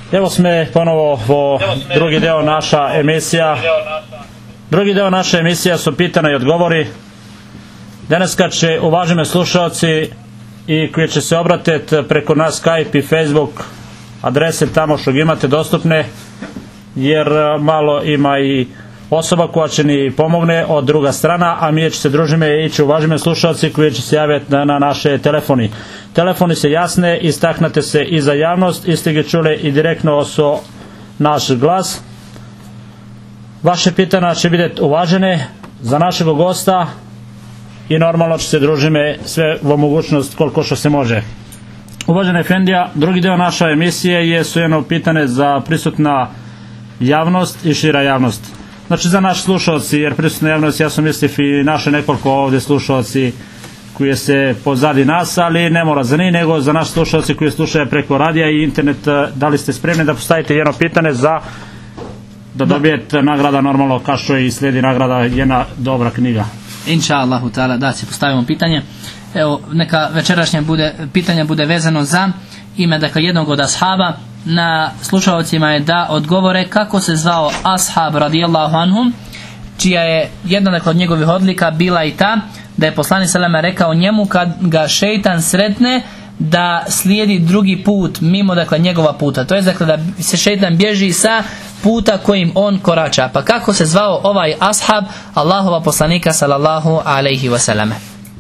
Evo sme ponovo vo drugi deo naša emisija. Drugi deo naše emisija su pitanja i odgovori. Daneska će uvaženi slušalci i koji će se obratiti preko nas Skype i Facebook adrese tamo što imate dostupne, jer malo ima i osoba koja će ni pomogne od druga strana, a mi će se družime i će uvaženi slušalci koji će se javiti na naše telefoni. Telefoni se jasne, istaknete se i za javnost, iste ga čule i direktno su naš glas. Vaše pitanja će biti uvažene za našeg gosta i normalno će se družime sve u mogućnost koliko što se može. Uvažena Efendija, drugi deo naše emisije je jedno pitanje za prisutna javnost i šira javnost. Znači za naš slušalci, jer prisutna javnost, ja sam mislim i naše nekoliko ovdje slušalci koji se pozadi nas, ali ne mora za njih, nego za naš slušalci koji slušaju preko radija i internet. Da li ste spremni da postavite jedno pitanje za da dobijete nagrada normalno kao što i slijedi nagrada jedna dobra knjiga? Inša Allahu ta'ala, da se postavimo pitanje. Evo, neka večerašnje pitanje bude vezano za ime jednog od ashaba. Na slušalcima je da odgovore kako se zvao ashab radijallahu anhum, čija je jedna od njegovih odlika bila i ta da je poslanik selema rekao njemu kad ga šejtan sretne da slijedi drugi put mimo njegova puta, to je da se šejtan bježi sa puta kojim on korača. Pa kako se zvao ovaj ashab Allahova poslanika sallallahu alejhi ve selleme?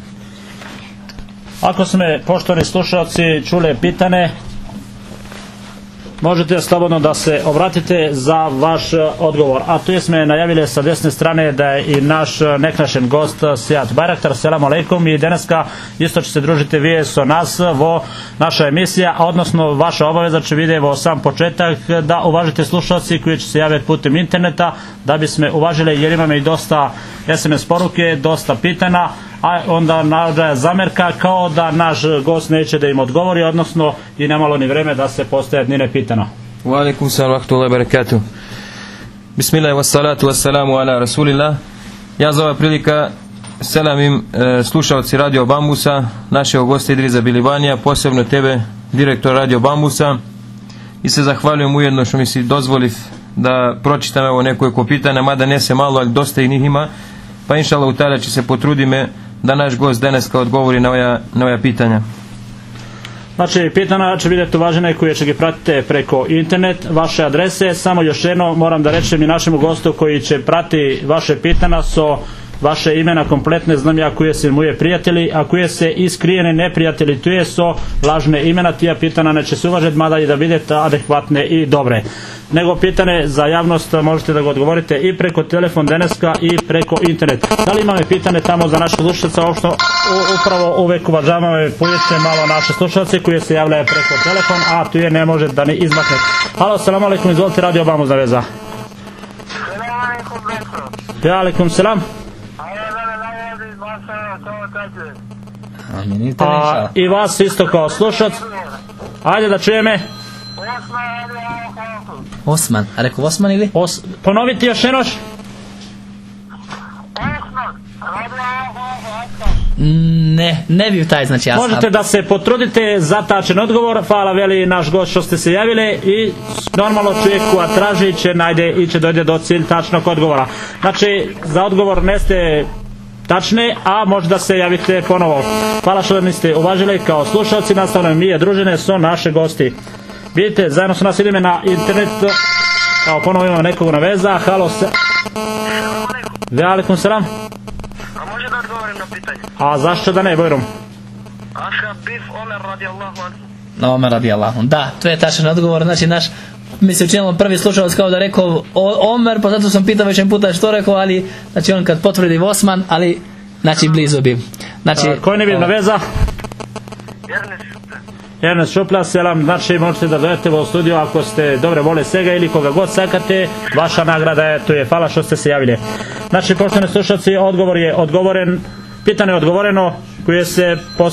Ako sme poštovani slušalci čuli pitanje, možete slobodno da se obratite za vaš odgovor. A tu smo najavili sa desne strane da je i naš neknašen gost Sijat Bajraktar. Selamu alejkum. I daneska isto će se družiti vi so nas vo naša emisija, a odnosno vaša obaveza će vidjeti vo sam početak da uvažite slušalci koji će se javiti putem interneta, da bismo uvažili, jer imamo i dosta SMS poruke, dosta pitanja, a onda nađe zamerka kao da naš gost neće da im odgovori, odnosno i nemalo ni vreme da se postaje dnine pitana. Wa alaikum salam wa rahmatullahi wa barakatuh. Bismillah wa salatu wa salamu ala rasulillah. Ja za ova prilika selamim slušalci Radio Bambusa, našeg gosta Idriza Bilibanija, posebno tebe, direktor Radio Bambusa, i se zahvaljujem ujedno što mi si dozvoli da pročitam evo nekoliko pitanja, mada ne se malo, ali dosta i njih ima, pa inša Allah ta'ala će se potrudime da naš gost danas odgovori na ova pitanja. Znači, pitanja će vidjeti uvažene koje će ga pratiti preko internet, vaše adrese. Samo još jedno moram da rečem i našemu gostu koji će prati vaše pitanja so vaše imena kompletne, znam ja koje se moje prijatelji, a koje se iskrijene neprijatelji, tu je so lažne imena, tija pitanja neće se uvažiti, mada i da vidite adekvatne i dobre. Nego pitanje za javnost možete da ga odgovorite i preko telefon deneska i preko internet. Da li imamo pitanje tamo za naše slušalce, upravo uvek uvažavamo i pojeće malo naše slušalce koji se javljaju preko telefon, a tu je ne može da ne izmakne. Halo, salamu alaikum, izvolite, Radio Bambus veza. Salamu alaikum, Beto. Ja, alaikum salam. I vas isto kao slušac. Ajde da čujeme. Osman, a rekao Osman ili? Ponoviti još jednoš. Ne bi taj znači ashab. Možete da se potrudite za tačan odgovor. Hvala veli naš gost što ste se javili i normalno čovjek koja traži će najde i će dojde do cilj tačnog odgovora. Znači za odgovor ne ste tačne, a možda se javite ponovo. Hvala što niste uvažili kao slušalci. Nastavno mi je družine su naše gosti. Vidite, zajedno su nas ideme na internet. Kao ponovo imamo nekog na veza. Halo se. Alaikum salam. A može da odgovorim na pitanje? A zašto da ne, Bojrom? Ashab bif Omer radijallahu anhu. Omer radijallahu anhu. Da, to je tačan odgovor. Znači mi se učinilo prvi slušalac kao da rekao Omer, pa zato sam pitao već puta što rekao, ali znači on kad potvrdi Osman, ali znači blizu bi. Znači koji ne bi na veza? Ernest Šupla, selam, znači možete da dođete u studio ako ste dobre vole svega ili koga god sakate, vaša nagrada je tu je. Hvala što ste se javili. Znači, poštovani slušalci, odgovor je odgovoren, pitanje je odgovoreno koje se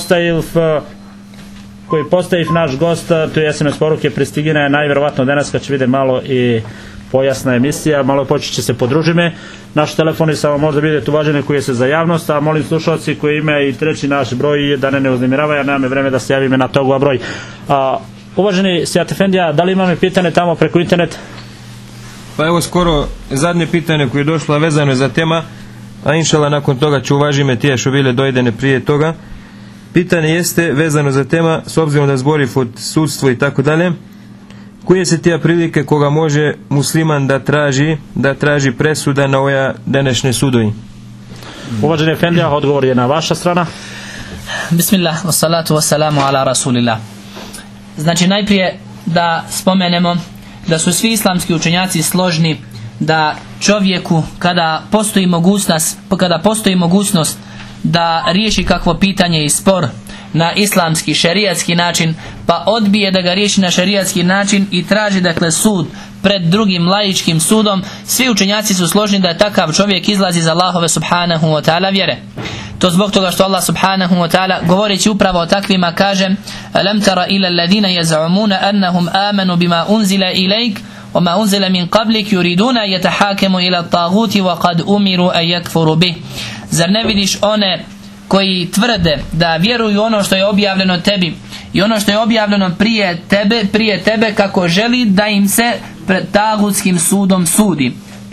postavi naš gost, tu je SMS poruke pristigina je najvjerovatno danas kad će vidjeti malo i pojasna emisija, malo počet će se podružime. Naš telefon je samo možda vidjeti uvažene koje se za javnost, a molim slušalci koji ima i treći naš broj da ne uznemiravaju, a nemamo vreme da se javime na toga broj. Uvaženi Sejat Efendija, da li imamo pitanje tamo preko interneta? Pa evo skoro zadnje pitanje koje je došlo vezano je za tema, a inšala nakon toga ću uvažime tije što bile dojdene prije toga. Pitanje jeste vezano za tema, s obzirom da zbori od sudstvo i tako dalje, koje se tije prilike koga može musliman da traži presuda na ove današnje sudovi? Uvaženi Efendija, odgovor je na vaša strana. Bismillah, wassalatu wassalamu ala rasulillah. Znači najprije da spomenemo da su svi islamski učenjaci složni da čovjeku kada postoji mogućnost da riješi kakvo pitanje i spor na islamski, šerijatski način, pa odbije da ga riješi na šerijatski način i traži dakle sud pred drugim laičkim sudom, svi učenjaci su složni da je takav čovjek izlazi iz Allahove subhanahu wa ta'ala vjere. To zbog toga što Allah subhanahu wa ta'ala govoreći upravo o takvima kaže: Alam tara ila alladhina yaz'umuna annahum amanu bima unzila ilayk wa ma unzila min qablik yuriduna yatahakamu ila at-taghuti wa qad umiru an yakfuru bih. Zar ne vidiš one koji tvrde da vjeruju ono što je objavljeno tebi i ono što je objavljeno prije tebe kako želi da im se pred tagutskim sudom sudi,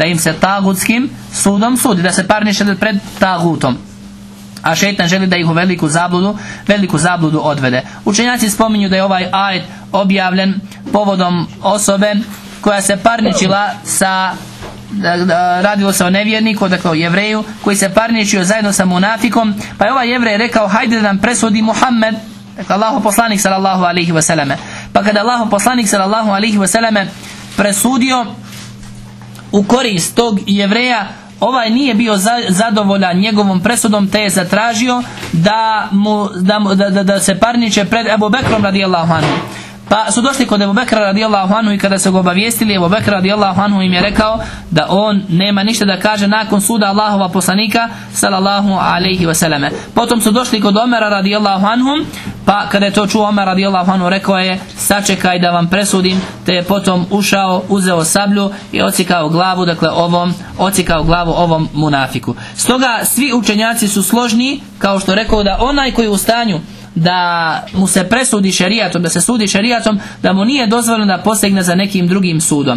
da se parniče pred tagutom, a šejtan želi da ih u veliku zabludu odvede. Učenjaci spominju da je ovaj ajet objavljen povodom osobe koja se parničila radilo se o nevjerniku, dakle o jevreju koji se parničio zajedno sa munafikom, pa je ovaj jevrej rekao: hajde da nam presudi Muhammed, dakle Allahov poslanik sallallahu alejhi ve selleme. Pa kada Allahov poslanik sallallahu alejhi ve selleme presudio u korist tog jevreja, ovaj nije bio zadovoljan njegovom presudom, te je zatražio da se parniče pred Ebu Bekrom radijallahu anhu. Pa su došli kod Ebu Bekra radijallahu anhu i kada su ga obavijestili, Ebu Bekra radijallahu anhu im je rekao da on nema ništa da kaže nakon suda Allahova poslanika sallallahu alejhi ve selleme. Potom su došli kod Omera radijallahu anhu, pa kada je to čuo Omer radijallahu anhu, rekao je: sačekaj da vam presudim, te je potom ušao, uzeo sablju i ocikao glavu ovom munafiku. Stoga svi učenjaci su složni, kao što rekao, da onaj koji je u stanju da mu se presudi šerijatom, da se sudi šerijatom, da mu nije dozvoljeno da posegne za nekim drugim sudom.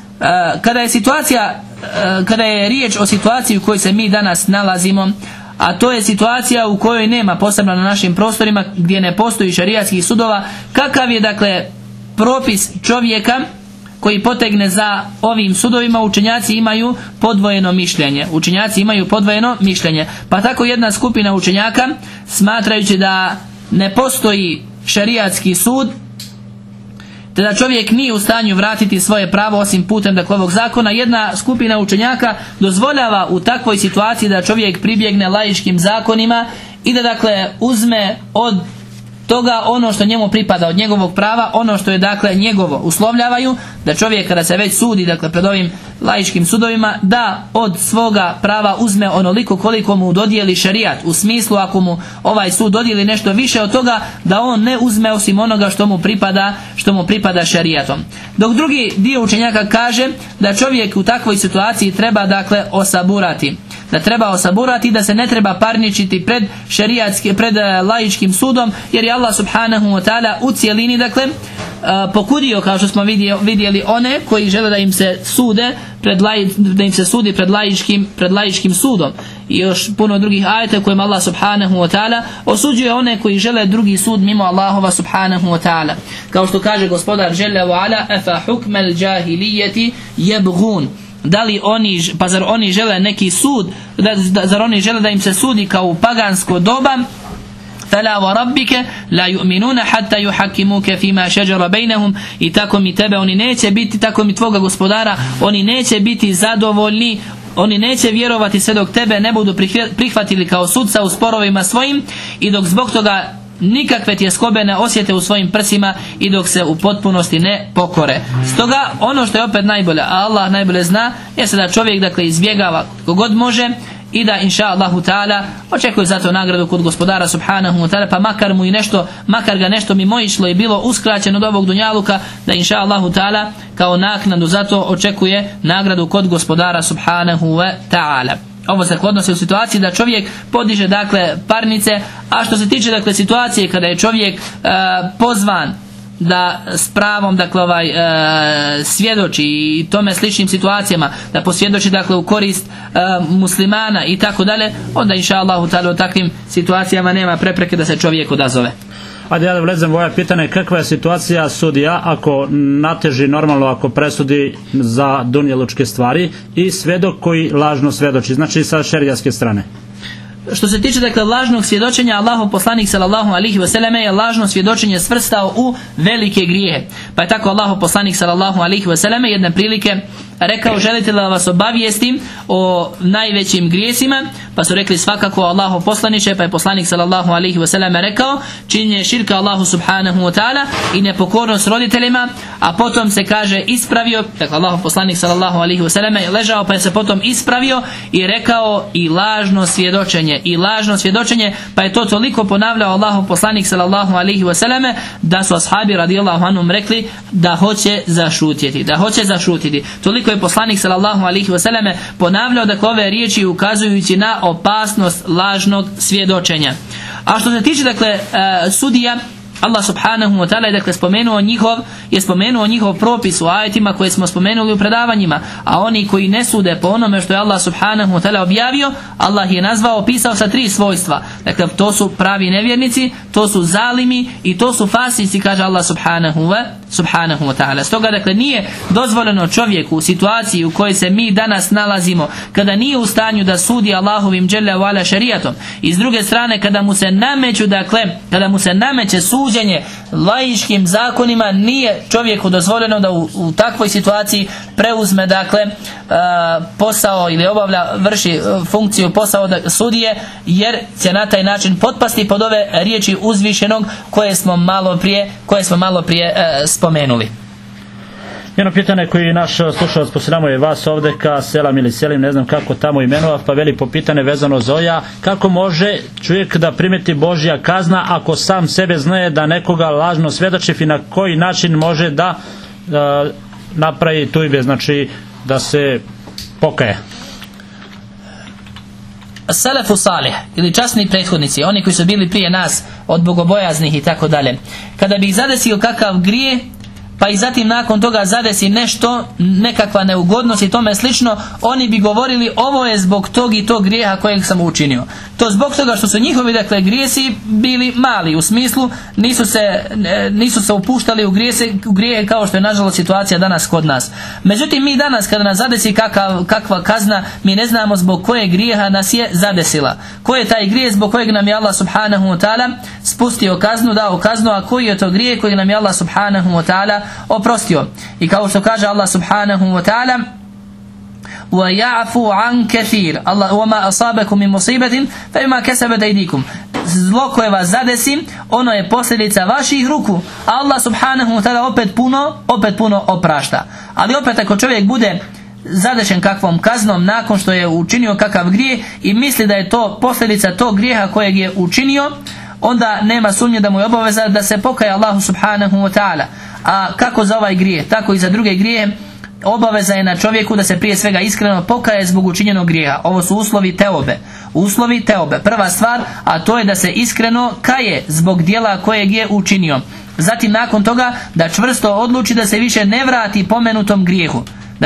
Kada je riječ o situaciji u kojoj se mi danas nalazimo, a to je situacija u kojoj nema, posebno na našim prostorima gdje ne postoji šerijatskih sudova, kakav je dakle propis čovjeka koji potegne za ovim sudovima? Učenjaci imaju podvojeno mišljenje. Pa tako jedna skupina učenjaka, smatrajući da ne postoji šerijatski sud, te da čovjek nije u stanju vratiti svoje pravo osim putem dakle ovog zakona, jedna skupina učenjaka dozvoljava u takvoj situaciji da čovjek pribjegne laičkim zakonima i da dakle uzme od toga ono što njemu pripada, od njegovog prava, ono što je dakle njegovo. Uslovljavaju da čovjek kada se već sudi dakle pred ovim laičkim sudovima, da od svoga prava uzme onoliko koliko mu dodijeli šerijat, u smislu ako mu ovaj sud dodijeli nešto više od toga, da on ne uzme osim onoga što mu pripada šerijatom. Dok drugi dio učenjaka kaže da čovjek u takvoj situaciji treba dakle osaburati, da se ne treba parničiti pred laičkim sudom, jer je Allah subhanahu wa ta'ala u cijelini dakle pokudio, kao što smo vidjeli, one koji žele da im se sudi pred laičkim sudom, i još puno drugih ajeta u kojima Allah subhanahu wa ta'ala osuđuje one koji žele drugi sud mimo Allahova subhanahu wa ta'ala, kao što kaže gospodar Jalla wa ala: afa hukmel džahilijeti jebgun. Zar oni žele neki sud, zar oni žele da im se sudi kao u pagansko doba? Fala wa rabbike la yu'minuna hatta yuhakkimuka fima shajara bainahum. I tako mi tebe oni neće biti, tako mi tvoga gospodara, oni neće biti zadovoljni, oni neće vjerovati sve dok tebe ne budu prihvatili kao sudca u sporovima svojim, i dok zbog toga nikakve tjeskobe ne osjete u svojim prsima i dok se u potpunosti ne pokore. Stoga ono što je opet najbolje, a Allah najbolje zna, jeste da čovjek dakle izbjegava kogod može i da inša Allahu ta'ala očekuje za to nagradu kod gospodara subhanahu wa ta'ala, pa makar ga nešto mimoišlo i bilo uskraćeno od ovog dunjaluka, da inša Allahu ta'ala kao naknadu za to očekuje nagradu kod gospodara subhanahu wa ta'ala. Ovo se odnosi u situaciji da čovjek podiže dakle parnice, a što se tiče dakle situacije kada je čovjek pozvan da s pravom dakle svjedoči i tome sličnim situacijama, da posvjedoči dakle u korist muslimana i tako dalje, onda inša Allahu ta'ala u takvim situacijama nema prepreke da se čovjek odazove. Ajde, ja da vlezem moje pitanje, kakva je situacija sudija ako nateži normalno, ako presudi za dunjalučke stvari i svjedok koji lažno svjedoči, znači sa šerijatske strane? Što se tiče dakle lažnog svjedočenja, Allahov poslanik sallallahu alejhi ve selleme je lažno svjedočenje svrstao u velike grijehe. Pa je tako Allahov poslanik sallallahu alejhi ve selleme jedne prilike rekao: želite da vas obavijestim o najvećim grijesima? Pa su rekli: svakako Allahov poslaniče. Pa je poslanik sallallahu alejhi ve selleme rekao: činjenje širka Allahu subhanahu wa ta'ala i nepokornost roditeljima. A potom se kaže ispravio, dakle Allahov poslanik sallallahu alejhi ve selleme je ležao pa je se potom ispravio i rekao: i lažno svjedočenje, i lažno svjedočenje. Pa je to toliko ponavljao Allahov poslanik sallallahu alejhi ve selleme da su ashabi radijallahu anhum rekli da hoće zašutjeti. Toliko je poslanik sallallahu alejhi ve selleme ponavljao dakle ove riječi ukazujući na opasnost lažnog svjedočenja. A što se tiče dakle sudija, Allah subhanahu wa ta'ala je dakle spomenuo njihov propis u ajetima koje smo spomenuli u predavanjima, a oni koji ne sude po onome što je Allah subhanahu wa ta'ala objavio, Allah je opisao sa 3 svojstva. Dakle, to su pravi nevjernici, to su zalimi i to su fasici, kaže Allah subhanahu wa ta'ala. Stoga dakle nije dozvoljeno čovjeku u situaciji u kojoj se mi danas nalazimo, kada nije u stanju da sudi Allahovim dželle ve ala šerijatom, i s druge strane kada mu se nameće suđenje laičkim zakonima, nije čovjeku dozvoljeno da u takvoj situaciji preuzme dakle posao ili vrši funkciju posao sudije, jer će na taj način potpasti pod ove riječi uzvišenog koje smo malo prije spomenuli. Jedno pitanje koji naš slušalac posljedamo je vas ovdje ka Selam ili Selim, ne znam kako tamo imenova, pa veli po pitanje vezano za oja: kako može čovjek da primeti Božja kazna ako sam sebe znaje da nekoga lažno svjedoči, i na koji način može da napravi tujbe, znači da se pokaje? Selefu salih ili časni prethodnici, oni koji su bili prije nas od bogobojaznih i tako dalje, kada bi ih zadesio kakav grije, pa i zatim nakon toga zadesi nešto, nekakva neugodnost i tome slično, oni bi govorili: ovo je zbog tog i tog grijeha kojeg sam učinio. To zbog toga što su njihovi dakle grijesi bili mali, u smislu nisu se upuštali u grijehe kao što je nažalost situacija danas kod nas. Međutim, mi danas kada nas zadesi kakva kazna, mi ne znamo zbog kojeg grijeha nas je zadesila. Ko je taj grijeh zbog kojeg nam je Allah subhanahu wa ta'ala spustio kaznu, dao kaznu, a koji je to grijeh kojeg nam je Allah subhanahu wa ta'ala oprostio? I kao što kaže Allah subhanahu wa ta'ala: وَيَعْفُوا عَنْ كَثِيرٍ وَمَا أَصَابَكُمْ مِنْ مُصِيبَةٍ فَبِمَا كَسَبَتْ أَيْدِيكُمْ. Zlo koje vas zadesi, ono je posljedica vaših ruku. Allah subhanahu wa ta'ala opet puno oprašta. Ali opet ako čovjek bude zadešen kakvom kaznom nakon što je učinio kakav grijeh i misli da je to posljedica tog grijeha kojeg je učinio, onda nema sumnje da mu je obaveza da se pokaje Allahu subhanahu wa ta'ala. A kako za ovaj grijeh, tako i za druge grijehe, obaveza je na čovjeku da se prije svega iskreno pokaje zbog učinjenog grijeha. Ovo su uslovi teobe. Prva stvar, a to je da se iskreno kaje zbog djela kojeg je učinio. Zatim nakon toga da čvrsto odluči da se više ne vrati pomenutom grijehu.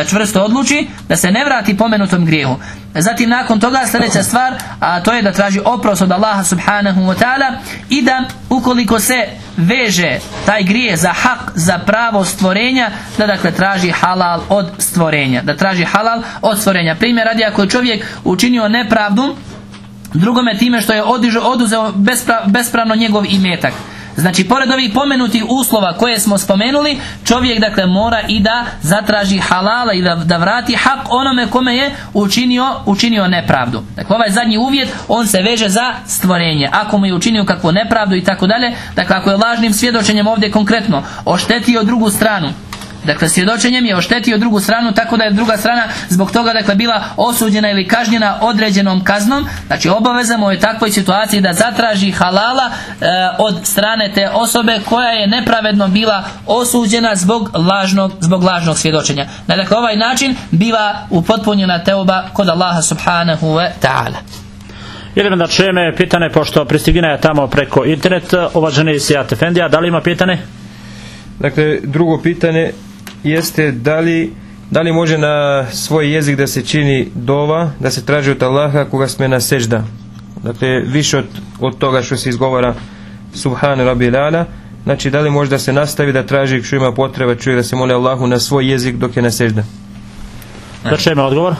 Zatim nakon toga sljedeća stvar, a to je da traži oprost od Allaha subhanahu wa ta'ala i da ukoliko se veže taj grijeh za hak, za pravo stvorenja, da dakle traži halal od stvorenja. Primjer radi, ako je čovjek učinio nepravdu drugome time što je oduzeo bespravno njegov imetak, znači pored ovih pomenutih uslova koje smo spomenuli, čovjek dakle mora i da zatraži halala i da vrati hak onome kome je učinio nepravdu. Dakle, ovaj zadnji uvjet, on se veže za stvorenje. Ako mu je učinio kakvu nepravdu i tako dalje, dakle ako je lažnim svjedočenjem ovdje konkretno oštetio drugu stranu, dakle svjedočenjem je oštetio drugu stranu tako da je druga strana zbog toga dakle bila osuđena ili kažnjena određenom kaznom, znači obaveza mu je u takvoj situaciji da zatraži halala od strane te osobe koja je nepravedno bila osuđena zbog lažnog svjedočenja. Dakle, ovaj način biva upotpunjena teuba kod Allaha subhanahu wa ta'ala. Idemo da čujeme pitanje, pošto pristigina je tamo preko internet. Uvaženi Sijat Efendija, da li ima pitanje? Dakle, drugo pitanje jeste da li može na svoj jezik da se čini dova, da se traži od Allaha koga sme na sežda. Dakle, više od toga što se izgovara Subhan Rabbil Ala. Znači, da li može da se nastavi da traži što ima potreba čuje da se moli Allahu na svoj jezik dok je na sežda. Da će ima odgovor?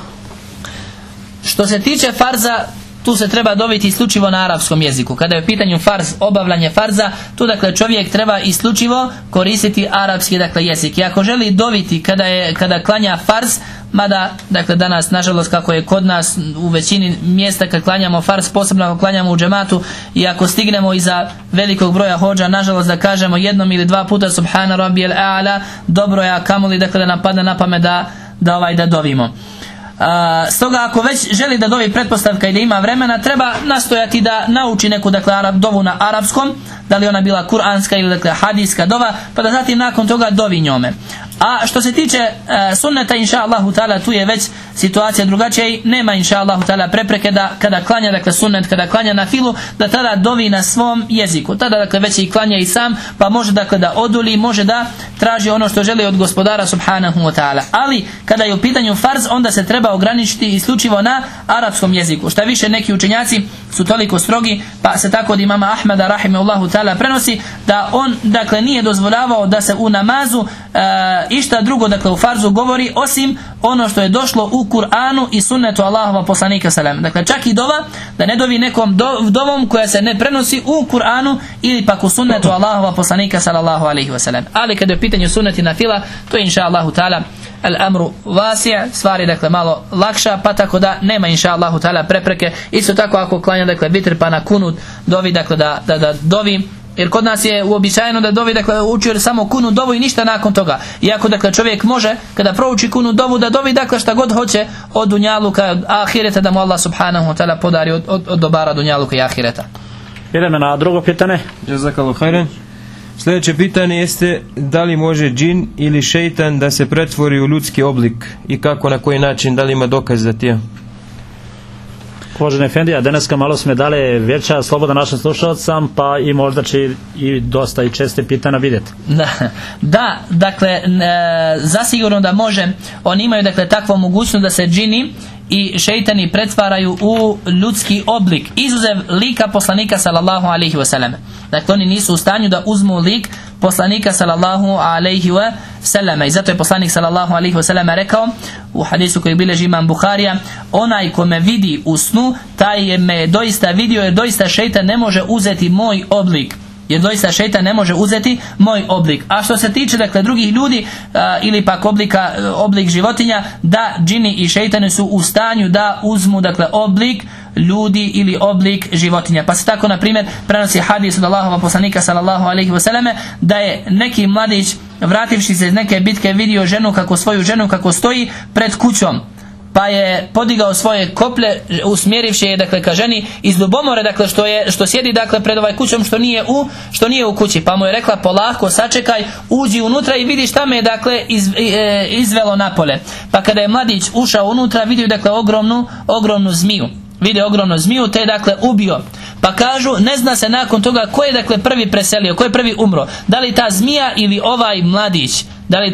Što se tiče farza, tu se treba doviti isključivo na arapskom jeziku. Kada je u pitanju farz, obavljanje farza, tu dakle čovjek treba isključivo koristiti arapski dakle jezik. I ako želi doviti kada klanja farz, mada dakle danas nažalost kako je kod nas u većini mjesta kad klanjamo farz, posebno ako klanjamo u džematu i ako stignemo iza velikog broja hodža, nažalost da kažemo jednom ili dva puta Subhana Rabbijel A'la, dobro je, a kamoli dakle da napadne na pamet da dovimo. Stoga ako već želi da dovi pretpostavka i da ima vremena, treba nastojati da nauči neku dakle dovu na arapskom, da li ona bila kuranska ili dakle hadijska dova, pa da zatim nakon toga dovi njome. A što se tiče sunneta, inša Allahu ta'ala, tu je već situacija drugačija i nema inša Allahu ta'ala prepreke da kada klanja dakle sunnet, kada klanja na filu, da tada dovi na svom jeziku. Tada dakle već i klanja i sam, pa može dakle da oduli, može da traži ono što želi od gospodara subhanahu wa ta'ala. Ali kada je u pitanju farz, onda se treba ograničiti isključivo na arapskom jeziku. Šta više, neki učenjaci su toliko strogi, pa se tako od imama Ahmeda rahimehullahu ta'ala prenosi da on dakle nije dozvoljavao da se u namazu išta drugo dakle u farzu govori osim ono što je došlo u Kur'anu i sunnetu Allahova poslanika sallam. Dakle čak i dova, da ne dovi nekom dovom koja se ne prenosi u Kur'anu ili pak u sunnetu Allahova poslanika sallallahu alaihi wa sallam. Ali kada je pitanje sunneti na fila, to je inša Allahu ta'ala al-amru wasi', stvari dakle malo lakša, pa tako da nema inša Allahu ta'ala prepreke. Isto tako ako klanja dakle vitr pa na kunut dovi dakle da dovi, jer kod nas je uobičajeno da dovi dakle uči samo kunu dovu i ništa nakon toga. Iako dakle čovjek može kada prouči kunu dovu da dovi dakle šta god hoće od dunjaluka, od ahireta, da mu Allah subhanahu wa ta'ala podari od dobara dunjaluka i ahireta. Idemo na drugo pitanje. Jazakallahu khairan. Sljedeće pitanje jeste da li može džin ili šeitan da se pretvori u ljudski oblik i kako, na koji način, da li ima dokaz za tija? Uvaženi Efendija, daneska malo sme dali veća sloboda našim slušalcam, pa i možda će i dosta i česte pitanja vidjeti. Da, dakle zasigurno da može. Oni imaju dakle takvu mogućnost da se džini i šeitani pretvaraju u ljudski oblik, izuzev lika poslanika sallallahu alaihi wa sallam. Dakle oni nisu u stanju da uzmu lik poslanika sallallahu alaihi wa sallam. I zato je poslanik sallallahu alaihi wa sallam rekao u hadisu koji bilježi imam Buharija: onaj ko me vidi u snu, taj je me doista vidio, jer doista šeitan ne može uzeti moj oblik. Šejtan ne može uzeti moj oblik. A što se tiče dakle drugih ljudi ili pak oblik životinja, da džini i šejtani su u stanju da uzmu dakle oblik ljudi ili oblik životinja. Pa se tako na primjer prenosi hadis od Allahova poslanika sallallahu alejhi ve selleme da je neki mladić vrativši se iz neke bitke vidio svoju ženu kako stoji pred kućom, pa je podigao svoje koplje, usmjerivši je dakle ka ženi iz ljubomore, dakle što sjedi dakle pred ovaj kućom, što nije u kući, pa mu je rekla: polako sačekaj, uđi unutra i vidi šta me je dakle izvelo napolje. Pa kada je mladić ušao unutra, vidio dakle ogromnu zmiju, te je dakle ubio. Pa kažu, ne zna se nakon toga ko je dakle prvi preselio, ko je prvi umro, da li ta zmija ili ovaj mladić.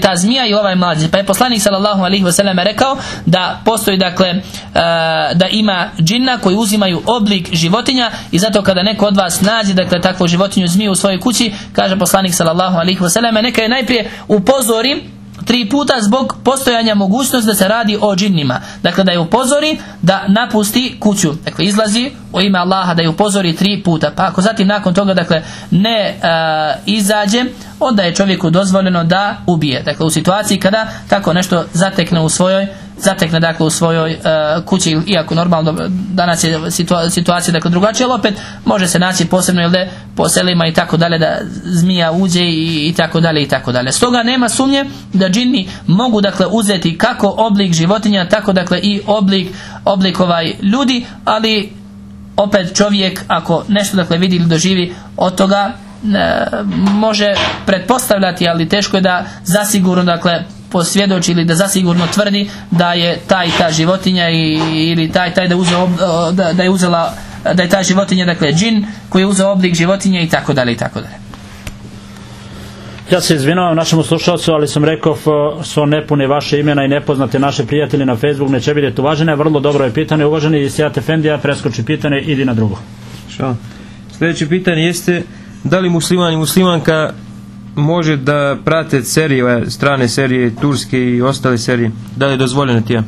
Pa je poslanik sallallahu alejhi ve sellem rekao da postoji dakle da ima džinna koji uzimaju oblik životinja, i zato kada neko od vas nađe dakle takvu životinju, zmiju u svojoj kući, kaže poslanik sallallahu alejhi ve sellem, neka je najprije upozori 3 puta zbog postojanja mogućnosti da se radi o džinnima. Dakle da je upozori da napusti kuću, dakle izlazi u ime Allaha, da je upozori 3 puta. Pa ako zatim nakon toga dakle ne izađe, onda je čovjeku dozvoljeno da ubije. Dakle u situaciji kada tako nešto zatekne dakle u svojoj kući, iako normalno danas je situacija dakle drugačija, ali opet može se naći posebno ili po selima i tako dalje, da zmija uđe i tako dalje i tako dalje. Stoga nema sumnje da džini mogu dakle uzeti kako oblik životinja, tako dakle i oblik ljudi, ali opet čovjek ako nešto dakle vidi ili doživi od toga može pretpostavljati, ali teško je da zasigurno dakle posvjedoči ili da zasigurno tvrdi da je ta životinja ili taj da je uzela, da je ta životinja dakle džin koji je uzeo oblik životinje i tako dalje i tako dalje. Ja se izvinavam našemu slušalcu, ali sam rekao su nepune vaše imena i nepoznate naše prijatelji na Facebook, neće biti uvažene. Vrlo dobro je pitanje, uvaženi Sijat Efendija, preskoči pitanje, idi na drugo. Sljedeće pitanje jeste, da li musliman i muslimanka može da prate serije, strane serije, turske i ostale serije? Da li je dozvoljeno tija?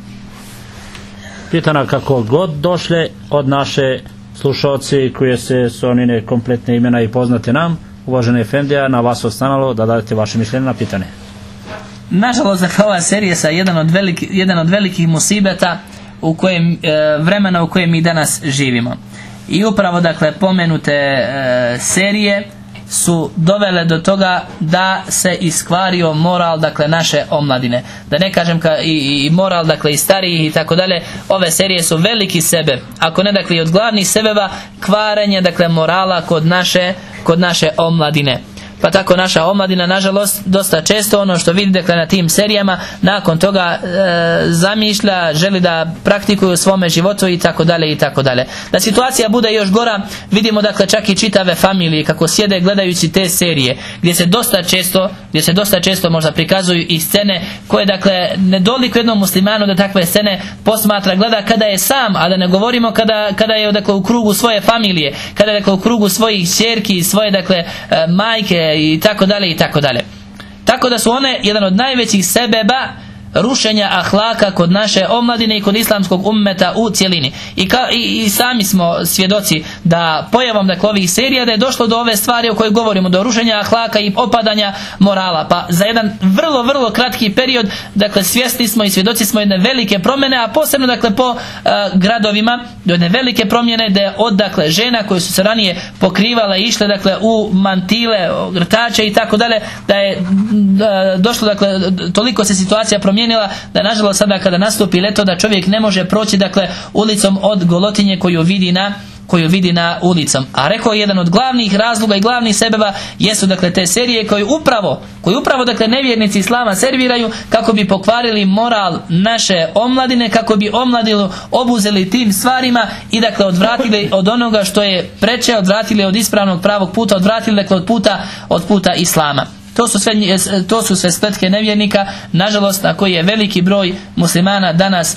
Pitana kako god došle od naše slušalci koje se su onine kompletne imena i poznate nam, uvaženi Efendija, na vas ostanalo da date vaše mišljenje na pitanje. Nažalost, dakle, ova serija sa jedan od velikih musibeta u kojem, vremena u kojem mi danas živimo. I upravo, dakle, pomenute serije su dovele do toga da se iskvario moral, dakle, naše omladine. Da ne kažem i moral, dakle, i starijih i tako dalje. Ove serije su veliki sebe, ako ne, dakle, i od glavnih sebeba kvarenje, dakle, morala kod naše omladine. Pa tako naša omladina, nažalost, dosta često ono što vidi, dakle, na tim serijama, nakon toga zamišlja, želi da praktikuju u svome životu i tako dalje i tako dalje. Da situacija bude još gora, vidimo, dakle, čak i čitave familije kako sjede gledajući te serije, gdje se dosta često možda prikazuju i scene koje, dakle, ne doliku jednom muslimanu da takve scene posmatra, gleda kada je sam, a da ne govorimo kada je, dakle, u krugu svoje familije, kada je, dakle, u krugu svojih ćerki, svoje, dakle, majke i tako dalje i tako dalje. Tako da su one jedan od najvećih sebeba rušenja ahlaka kod naše omladine i kod islamskog ummeta u cjelini. I sami smo svjedoci da pojavom, dakle, ovih serija da je došlo do ove stvari o kojoj govorimo, do rušenja ahlaka i opadanja morala. Pa za jedan vrlo, vrlo kratki period, dakle, svjesni smo i svjedoci smo jedne velike promjene, a posebno, dakle, po gradovima, do jedne velike promjene da je od, dakle, žena koje su se ranije pokrivale i išle, dakle, u mantile, grtače i tako dalje, da je došlo, dakle, toliko se situacija promijenila da, nažalost, sada kada nastupi leto da čovjek ne može proći, dakle, ulicom od golotinje koju vidi na ulicom. A rekao, jedan od glavnih razloga i glavnih sebeba jesu, dakle, te serije koji upravo, dakle, nevjernici islama serviraju kako bi pokvarili moral naše omladine, kako bi omladinu obuzeli tim stvarima i, dakle, odvratili od onoga što je preče, odvratili od ispravnog pravog puta, odvratili, dakle, od puta islama. To su sve spletke nevjernika, nažalost, na koji je veliki broj muslimana danas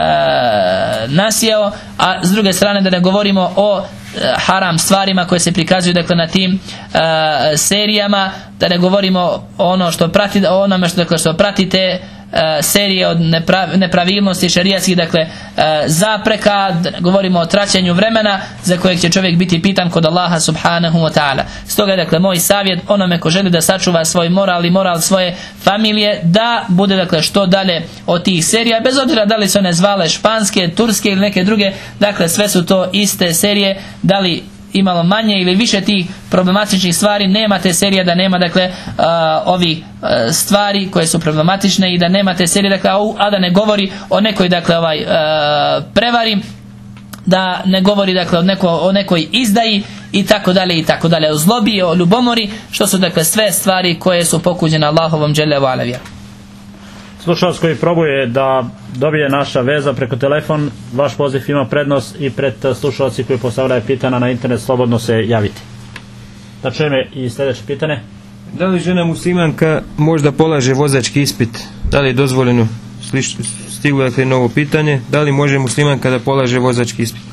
nasjeo, a s druge strane da ne govorimo o haram stvarima koje se prikazuju, dakle, na tim serijama, da ne govorimo o onome što pratite serije od nepravilnosti šerijatskih, dakle, zapreka, govorimo o traćenju vremena za kojeg će čovjek biti pitan kod Allaha subhanahu wa ta'ala. Stoga, dakle, moj savjet onome ko želi da sačuva svoj moral i moral svoje familije, da bude, dakle, što dalje od tih serija, bez obzira da li se one zvale španske, turske ili neke druge, dakle, sve su to iste serije, da li imalo manje ili više tih problematičnih stvari, nema te serije da nema, dakle, ovih stvari koje su problematične i da nema te serije, dakle, a da ne govori o nekoj, dakle, prevari, da ne govori, dakle, o nekoj izdaji i tako dalje, o zlobi, o ljubomori, što su, dakle, sve stvari koje su pokuđene Allahovom dželle ve ala vjerom. Slušalac koji probuje da dobije naša veza preko telefon, vaš poziv ima prednost i pred slušalci koji postavljaju pitanja na internet, slobodno se javiti. Da čujeme i sljedeće pitanje. Da li žena muslimanka možda polaže vozački ispit? Da li je dozvoljeno? Stiglo je novo pitanje. Da li može muslimanka da polaže vozački ispit?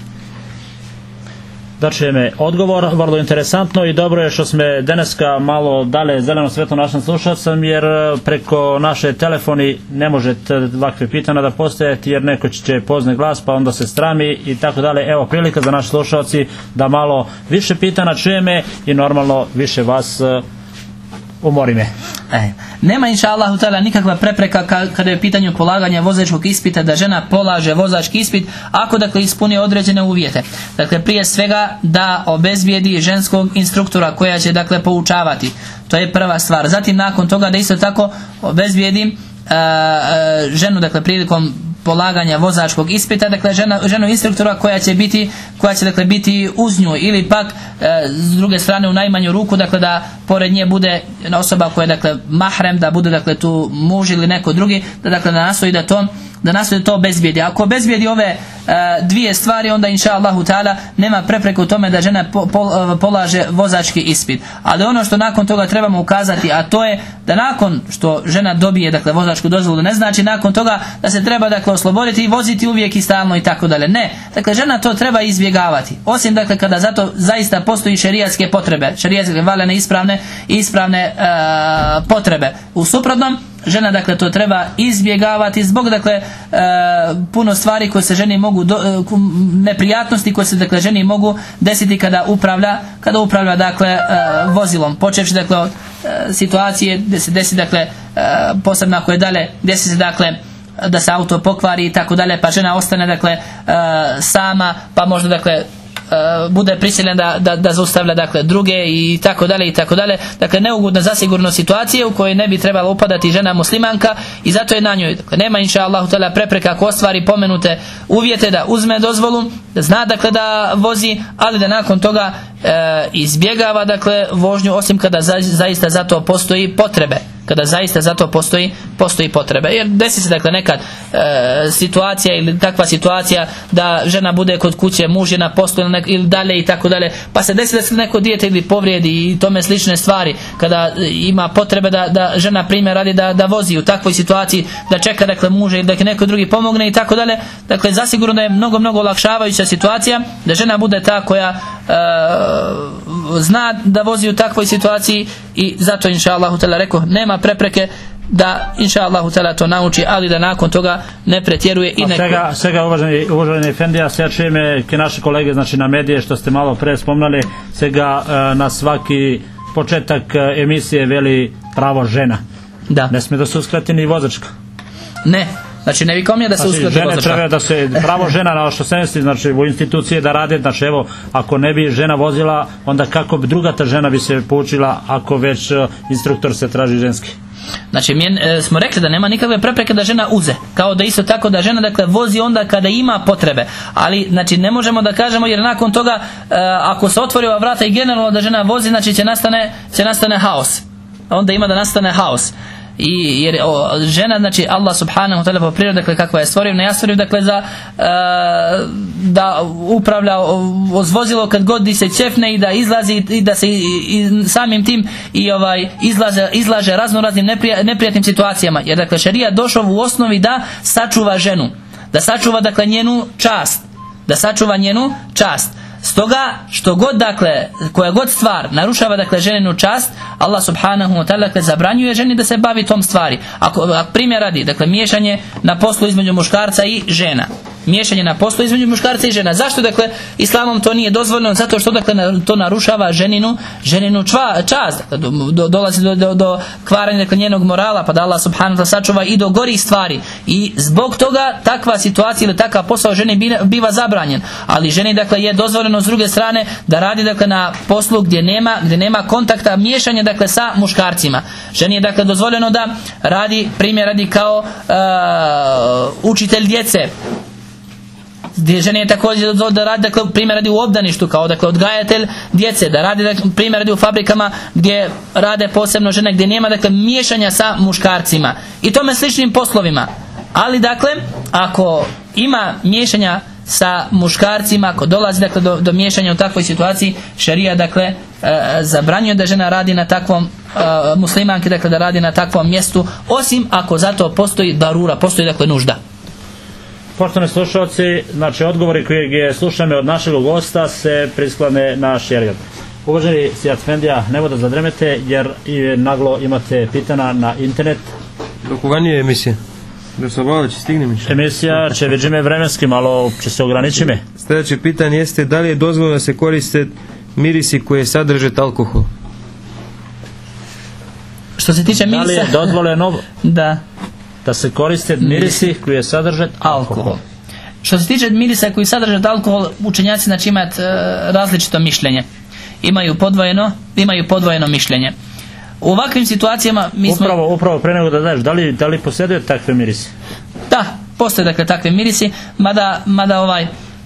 Da čujeme odgovor, vrlo interesantno i dobro je što smo daneska malo dale zeleno svjetlo našim slušalcem, jer preko naše telefoni ne možete ovakve pitanja da postojati, jer neko će pozne glas pa onda se strami i tako dalje. Evo prilika za naši slušalci da malo više pitanja čujeme i normalno više vas umori me. Nema inša Allahu ta'ala nikakva prepreka kada je pitanje polaganja vozačkog ispita da žena polaže vozački ispit ako, dakle, ispuni određene uvjete. Dakle, prije svega da obezbijedi ženskog instruktora koja će, dakle, poučavati. To je prva stvar. Zatim nakon toga da isto tako obezbijedi ženu, dakle, prilikom polaganja vozačkog ispita, dakle, ženu instruktora koja će dakle, biti uz nju, ili pak s druge strane u najmanju ruku, dakle, da pored nje bude osoba koja je, dakle, mahrem, da bude, dakle, tu muž ili neko drugi, da, dakle, da nastoji da to obezbijedi. Ako obezbijedi ove dvije stvari, onda inša Allahu ta'ala nema prepreku u tome da žena polaže vozački ispit. Ali ono što nakon toga trebamo ukazati, a to je da nakon što žena dobije dakle vozačku dozvolu, ne znači nakon toga da se treba dakle osloboditi i voziti uvijek i stalno i tako dalje. Ne, dakle žena to treba izbjegavati. Osim dakle kada zato zaista postoji šerijatske potrebe, šerijatske valjane ispravne potrebe. U suprotnom žena dakle to treba izbjegavati zbog dakle puno stvari koje se ženi mogu neprijatnosti koje se dakle ženi mogu desiti kada upravlja dakle vozilom, počevši dakle od situacije gdje se desi dakle posebno ako je dalje, desi se dakle da se auto pokvari i tako dalje, pa žena ostane dakle sama, pa možda dakle bude prisiljena da zaustavlja dakle druge i tako dalje i tako dalje. Dakle neugodna zasigurno situacije u kojoj ne bi trebala upadati žena muslimanka i zato je na njoj. Dakle nema inša Allahu ta'ala prepreka ako ostvari pomenute uvjete da uzme dozvolu, da zna dakle da vozi, ali da nakon toga izbjegava dakle vožnju osim kada zaista za to postoji potrebe. Kada zaista za to postoji potrebe. Jer desi se dakle nekad situacija ili takva situacija da žena bude kod kuće, muž je na poslu ili dalje i tako dalje, pa se desi da se neko dijete ili povrijedi i tome slične stvari, kada ima potrebe da žena primjer radi da vozi u takvoj situaciji, da čeka dakle muža ili da neko drugi pomogne i tako dalje. Dakle zasigurno da je mnogo olakšavajuća situacija da žena bude ta koja zna da vozi u takvoj situaciji i zato inša Allahu ta'ala rekao nema prepreke da inša Allahu ta'ala to nauči, ali da nakon toga ne pretjeruje i neko. Svega uvaženi Efendija, sve čime naši kolege znači na medije što ste malo pre spomnali, svega na svaki početak emisije veli pravo žena. Da. Ne smije da se uskrati ni vozačka. Ne. Znači ne vi kao mi da se uskrati vozačka. Treba da se pravo žena na što se misli, znači u institucije da rade, znači evo ako ne bi žena vozila, onda kako bi druga ta žena bi se poučila ako već instruktor se traži ženski. Znači smo rekli da nema nikakve prepreke da žena uze, kao da isto tako da žena dakle vozi onda kada ima potrebe, ali znači ne možemo da kažemo jer nakon toga ako se otvori ova vrata i generalno da žena vozi, znači će nastane haos, onda ima da nastane haos. I jer žena, znači Allah subhanahu wa ta'ala po prirodi dakle kakva je stvorio, ne ja stvorio dakle za da upravlja vozilo kad god se ćefne i da izlazi i da se i samim tim i izlaže raznoraznim neprijatnim situacijama, jer dakle šerija došao u osnovi da sačuva ženu, da sačuva dakle njenu čast. Stoga što god dakle koja god stvar narušava dakle ženinu čast, Allah subhanahu wa ta'ala dakle zabranjuje ženi da se bavi tom stvari. Ako primjer radi dakle miješanje na poslu između muškarca i žena. Miješanje na poslu između muškarca i žena. Zašto dakle islamom to nije dozvoljeno? Zato što dakle to narušava ženinu čast. Dolazi do kvaranja dakle njenog morala, pa da Allah subhanahu wa ta'ala sačuva i do gorih stvari. I zbog toga takva situacija ili takav posao ženi biva zabranjen. Ali ženi dakle je dozvoljeno s druge strane da radi dakle na poslu gdje nema kontakta, miješanja dakle sa muškarcima. Ženi je dakle dozvoljeno da radi, primjer radi kao učitelj djece, gdje ženi je također da radi dakle primjer radi u obdaništu kao dakle odgajatelj djece, da radi dakle primjer radi u fabrikama gdje rade posebno žene, gdje nema dakle miješanja sa muškarcima i tome sličnim poslovima. Ali dakle ako ima miješanja sa muškarcima, ako dolazi dakle do miješanja u takvoj situaciji, šerija dakle zabranjuje da žena radi na takvom muslimanki dakle da radi na takvom mjestu, osim ako zato postoji darura, postoji dakle nužda. Poštovani slušalci, znači odgovori koje slušamo od našeg gosta se priskladne na šerijat. Uvaženi Sijat Efendija, nemoj da zadremete jer naglo imate pitanja na internet. Dok uganjuje emisija? Da se obavlja će stigne mi. Emisija će vidimo vremenski, malo će se ograničiti. Sljedeće pitanje jeste da li je dozvoljeno da se koriste mirisi koje sadrže alkohol? Što se tiče mirisa, da li je dozvoljeno da se koriste mirisi koji sadrže alkohol? Što se tiče mirisa koji sadrže alkohol, učenjaci znači imaju različito mišljenje. Imaju podvojeno mišljenje. U ovakvim situacijama upravo pre nego da znaš, da li posjeduje takve mirisi? Da, postoje dakle takve mirisi, mada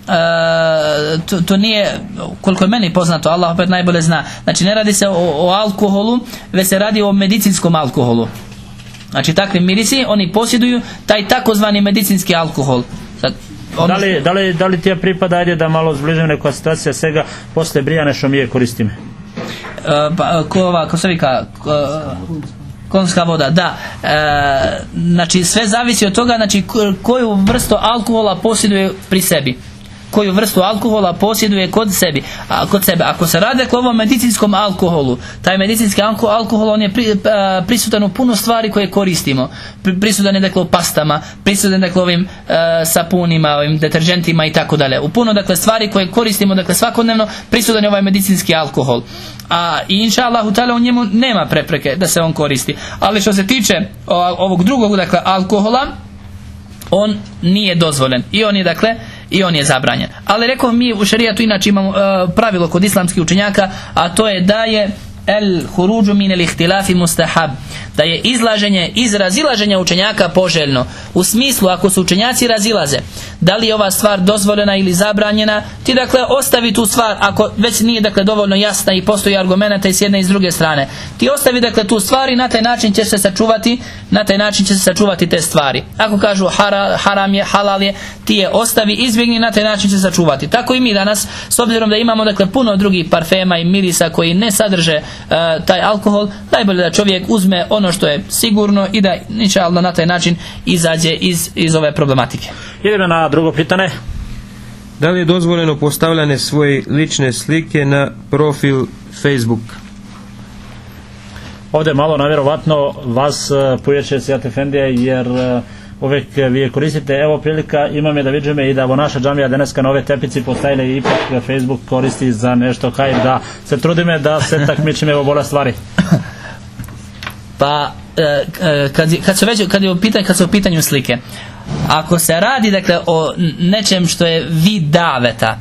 to nije, koliko je meni poznato, Allah opet najbolje zna. Znači ne radi se o alkoholu, već se radi o medicinskom alkoholu. Znači takvi mirisi, oni posjeduju taj takozvani medicinski alkohol. Sad, Da li ti je pripada, ajde da malo zbližim neka situacija svega, posle brijane što mi je koristime? Konjska voda, da. Znači sve zavisi od toga, znači koju vrstu alkohola posjeduje pri sebi. Koju vrstu alkohola posjeduje kod sebe. Ako se radi o ovom medicinskom alkoholu, taj medicinski alkohol on je prisutan u puno stvari koje koristimo. Prisutan je dakle u pastama, prisutan je dakle ovim sapunima, ovim deteržentima i tako dalje. U puno dakle stvari koje koristimo dakle svakodnevno prisutan je ovaj medicinski alkohol. I inša Allahu ta'ala u njemu nema prepreke da se on koristi. Ali što se tiče ovog drugog dakle alkohola, on nije dozvoljen i on je zabranjen. Ali rekao mi u šerijatu inače imamo pravilo kod islamskih učenjaka, a to je da je el huruđu min el ihtilafi mustahab, da je izlaženje iz razilaženja učenjaka poželjno. U smislu ako su učenjaci razilaze da li je ova stvar dozvoljena ili zabranjena, ti dakle ostavi tu stvar ako već nije dakle dovoljno jasna i postoji argumenata i s jedne i s druge strane. Ti ostavi dakle tu stvar i na taj način će se sačuvati te stvari. Ako kažu haram je, halal je, ti je ostavi, izbjegni, na taj način će se sačuvati. Tako i mi danas, s obzirom da imamo dakle puno drugih parfema i mirisa koji ne sadrže taj alkohol, najbolje da čovjek uzme ono što je sigurno i da inša Allah na taj način izađe iz ove problematike. Idemo na drugo pitanje. Da li je dozvoljeno postavljanje svoje lične slike na profil Facebook? Ovdje malo navjerovatno vas pojeće Sijat Efendija, jer uvijek vi je koristite. Evo prilika imam je da vidimo i da naša džamija daneska na ove tepici postajile i ipak Facebook koristi za nešto kaj da se trudime da se takmičime u bola stvari. Pa kad su u pitanju slike, ako se radi dakle o nečem što je vid daveta,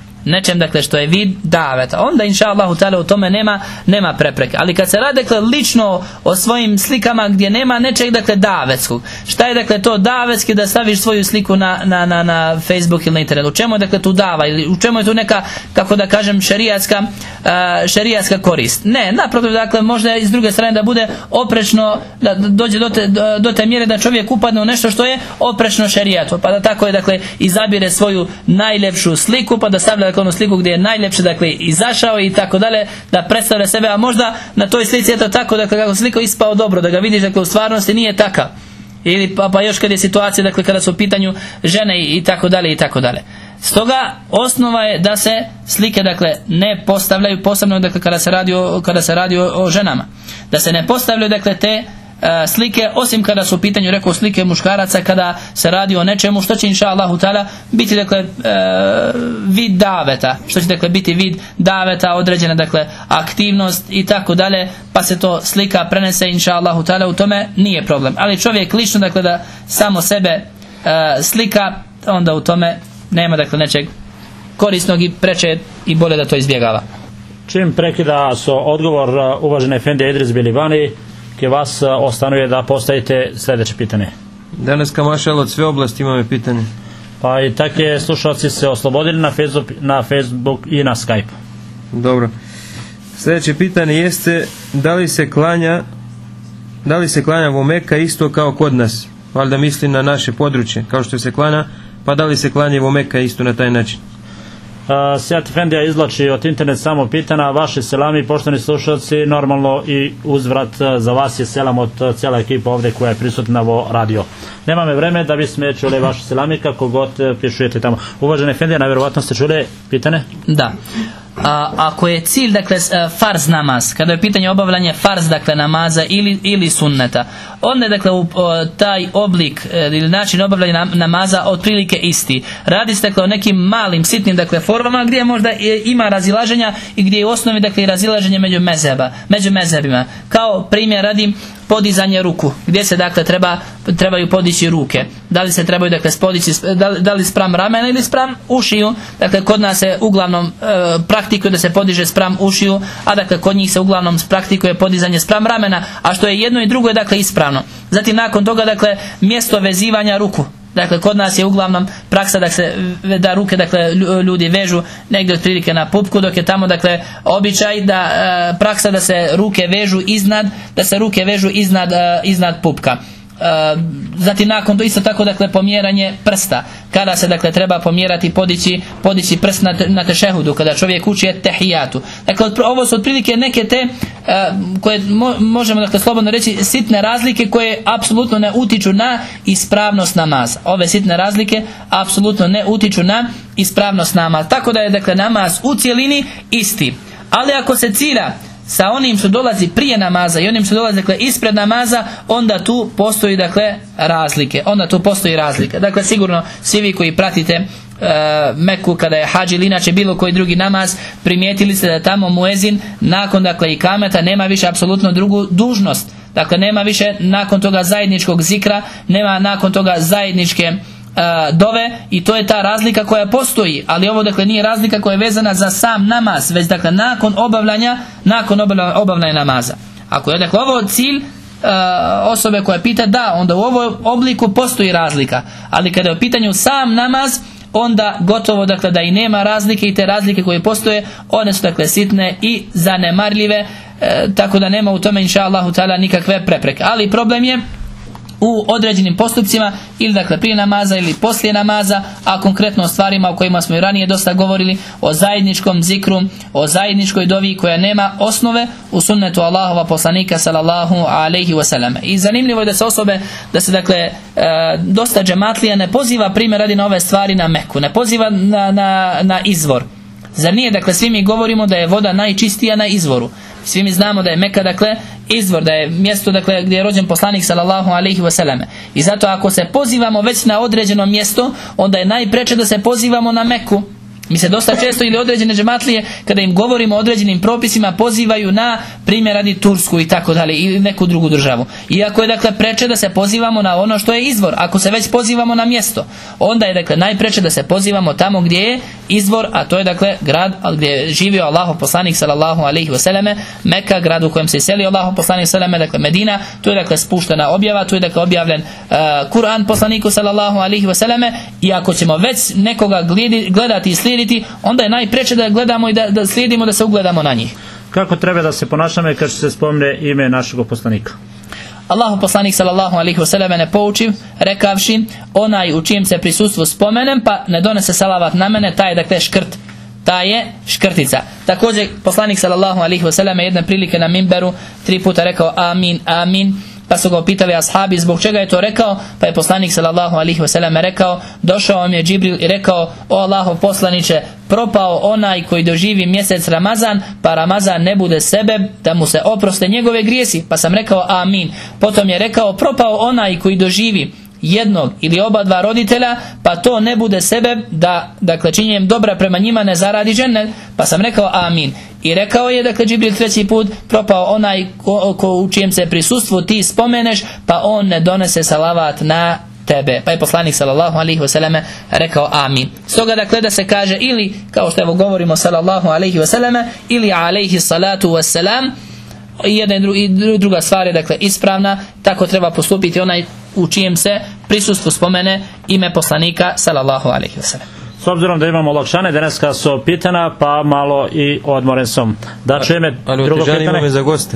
onda inša Allahu ta'ala u tome nema prepreke. Ali kad se radi dakle lično o svojim slikama gdje nema nečeg dakle davetskog, šta je dakle to davetski da staviš svoju sliku na Facebook ili na internet? U čemu je dakle tu dava ili u čemu je tu neka, kako da kažem, šerijatska korist? Ne, naprotiv, dakle možda iz druge strane da bude oprečno, da dođe do te mjere da čovjek upadne u nešto što je oprečno šerijatu, pa da tako je dakle izabire svoju najljepšu sliku, pa da stavlja onu sliku gdje je najljepše dakle izašao i tako dalje, da predstavlja sebe, a možda na toj slici je to tako dakle kako sliko ispao dobro, da ga vidiš dakle u stvarnosti nije takav. Ili pa još kad je situacija dakle kada su u pitanju žene i tako dalje. Stoga osnova je da se slike dakle ne postavljaju, posebno dakle kada se radi o ženama, da se ne postavljaju dakle te slike, osim kada su u pitanju, rekao, slike muškaraca, kada se radi o nečemu što će inša Allahu ta'ala biti dakle vid daveta, što će dakle biti vid daveta, određena dakle aktivnost i tako dalje, pa se to slika prenese inša Allahu ta'ala, u tome nije problem. Ali čovjek lično dakle da samo sebe slika, onda u tome nema dakle nečeg korisnog i preče i bolje da to izbjegava. Čim prekida odgovor uvažene Efendije Idris Bilivani, ke vas ostanuje da postavite sljedeće pitanje. Danas kamašal od sve oblasti imamo pitanje. Pa i take slušalci se oslobodili na Facebook i na Skype. Dobro. Sljedeće pitanje jeste da li se klanja vomeka isto kao kod nas? Valjda misli na naše područje, kao što se klanja, pa da li se klanja vomeka isto na taj način? Sijat Efendija izvlači od internet samo pitana, vaši selami, poštovani slušalci, normalno i uzvrat za vas je selam od cijela ekipa ovdje koja je prisutna na radio. Nema me vreme da bi sme čuli vaši selami kako god pišujete tamo. Uvažene Efendija, najvjerovatno ste čuli pitane? Da. Ako je cilj dakle farz namaz, kada je pitanje obavljanje farz dakle namaza ili sunneta, onda je dakle taj oblik ili način obavljanja namaza otprilike isti. Radi se dakle o nekim malim sitnim dakle formama gdje možda ima razilaženja i gdje je u osnovi dakle razilaženje među mezhebima. Kao primjer radim podizanje ruku, gdje se dakle trebaju podići ruke. Da li se trebaju dakle podići, da li spram ramena ili spram ušiju. Dakle kod nas se uglavnom praktikuje da se podiže spram ušiju, a dakle kod njih se uglavnom praktikuje podizanje spram ramena, a što je jedno i drugo je dakle ispravno. Zatim nakon toga dakle mjesto vezivanja ruku. Dakle kod nas je uglavnom praksa da ruke dakle ljudi vežu negdje otprilike na pupku, dok je tamo dakle običaj praksa da se ruke vežu iznad pupka. zatim nakon to isto tako dakle pomjeranje prsta, kada se dakle treba pomjerati, podići prst na tešehudu, kada čovjek uči etehijatu. Dakle ovo su otprilike neke te koje možemo dakle slobodno reći sitne razlike koje apsolutno ne utiču na ispravnost namaza. Ove sitne razlike apsolutno ne utiču na ispravnost namaza, tako da je dakle namaz u cjelini isti. Ali ako se cilja sa onim što dolazi prije namaza i onim što dolazi dakle ispred namaza, onda tu postoji dakle razlike. Dakle sigurno svi vi koji pratite Meku kada je hadž ili inače bilo koji drugi namaz, primijetili ste da tamo muezin nakon dakle ikameta nema više apsolutno drugu dužnost. Dakle nema više nakon toga zajedničkog zikra, nema nakon toga zajedničke dove, i to je ta razlika koja postoji. Ali ovo dakle nije razlika koja je vezana za sam namaz, već dakle nakon obavljanja namaza. Ako je dakle ovo cilj osobe koja pita, da, onda u ovom obliku postoji razlika, ali kada je u pitanju sam namaz, onda gotovo dakle da i nema razlike, i te razlike koje postoje one su dakle sitne i zanemarljive, tako da nema u tome inša Allahu ta'ala nikakve prepreke. Ali problem je u određenim postupcima, ili dakle prije namaza ili poslije namaza, a konkretno o stvarima o kojima smo i ranije dosta govorili, o zajedničkom zikru, o zajedničkoj dovi koja nema osnove u sunnetu Allahova poslanika sallallahu alejhi ve sellem. I zanimljivo je da se dakle dosta džematlija ne poziva primjer radi na ove stvari na Meku, ne poziva na izvor. Zar nije dakle svi mi govorimo da je voda najčistija na izvoru? Svi mi znamo da je Meka dakle izvor, da je mjesto dakle gdje je rođen poslanik sallallahu alejhi ve selleme. I zato ako se pozivamo već na određeno mjesto, onda je najpreče da se pozivamo na Meku. Mi se dosta često ili određene džematlije kada im govorimo o određenim propisima pozivaju na primjer radi Tursku i tako dalje, ili neku drugu državu. Iako je dakle preče da se pozivamo na ono što je izvor. Ako se već pozivamo na mjesto, onda je dakle najpreče da se pozivamo tamo gdje je izvor, a to je dakle grad gdje je živio Allahov poslanik sallallahu alejhi ve selleme, Meka, grad u kojem se iselio Allahov poslanik sallallahu alejhi ve selleme, Medina, tu je dakle spuštena objava, tu je dakle objavljen Kur'an poslaniku sallallahu alejhi ve selleme. I ako ćemo već nekoga gledati i slijediti, onda je najpreče da gledamo i da slijedimo, da se ugledamo na njih. Kako treba da se ponašamo kad se spomne ime našeg poslanika? Allahu poslanik sallallahu alejhi ve selleme ne pouči rekavši, onaj u čijem se prisustvu spomenem pa ne donese salavat na mene, taj je dakle škrt, ta je škrtica. Također poslanik sallallahu alejhi ve selleme jedne prilike na minberu 3 puta rekao amin, amin. Pa su ga upitali ashabi zbog čega je to rekao, pa je poslanik sallallahu alejhi ve selleme rekao, došao mi je Džibril i rekao, o Allahov poslaniče, propao onaj koji doživi mjesec Ramazan, pa Ramazan ne bude sebe da mu se oproste njegove grijesi. Pa sam rekao amin. Potom je rekao, propao onaj koji doživi jednog ili oba dva roditelja, pa to ne bude sebe da dakle činjenjem dobra prema njima ne zaradi džennet. Pa sam rekao amin. I rekao je dakle Džibril 3. put, propao onaj ko u čijem se prisustvu ti spomeneš, pa on ne donese salavat na tebe. Pa je poslanik sallallahu alejhi ve selleme rekao amin. Stoga dakle da se kaže ili kao što evo govorimo sallallahu alejhi ve selleme ili alejhi salatu vesselam, i jedna i druga stvar je dakle ispravna, tako treba postupiti onaj u čijem se prisustvu spomene ime poslanika sallallahu alejhi ve sellem. S obzirom da imamo olakšane daneska su pitana, pa malo i odmoren sam. Da čujeme drugo pitanje. Imamo za goste.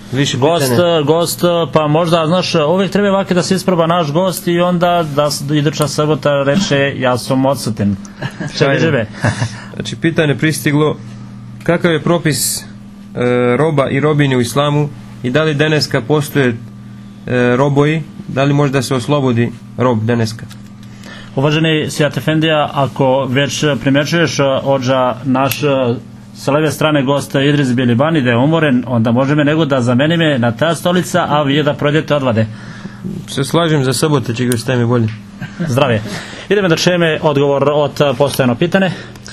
Gost, pa možda, znaš, uvijek treba ovako da se isproba naš gost i onda da iduća sabota reče ja sam odsutin. Znači, pitanje pristiglo, kakav je propis roba i robinje u islamu i da li deneska postoje roboji, da li može da se oslobodi rob deneska? Uvaženi Sijat Efendija, ako već primjećuješ ođa naš sa leve strane gosta Idris Bilibani da je umoren, onda možeme nego da zameni me na ta stolica, a vi da prođete odvade. Se slažem za sobote, će ga ste mi bolje. Zdravije. Idemo da čujeme odgovor od postojano pitane.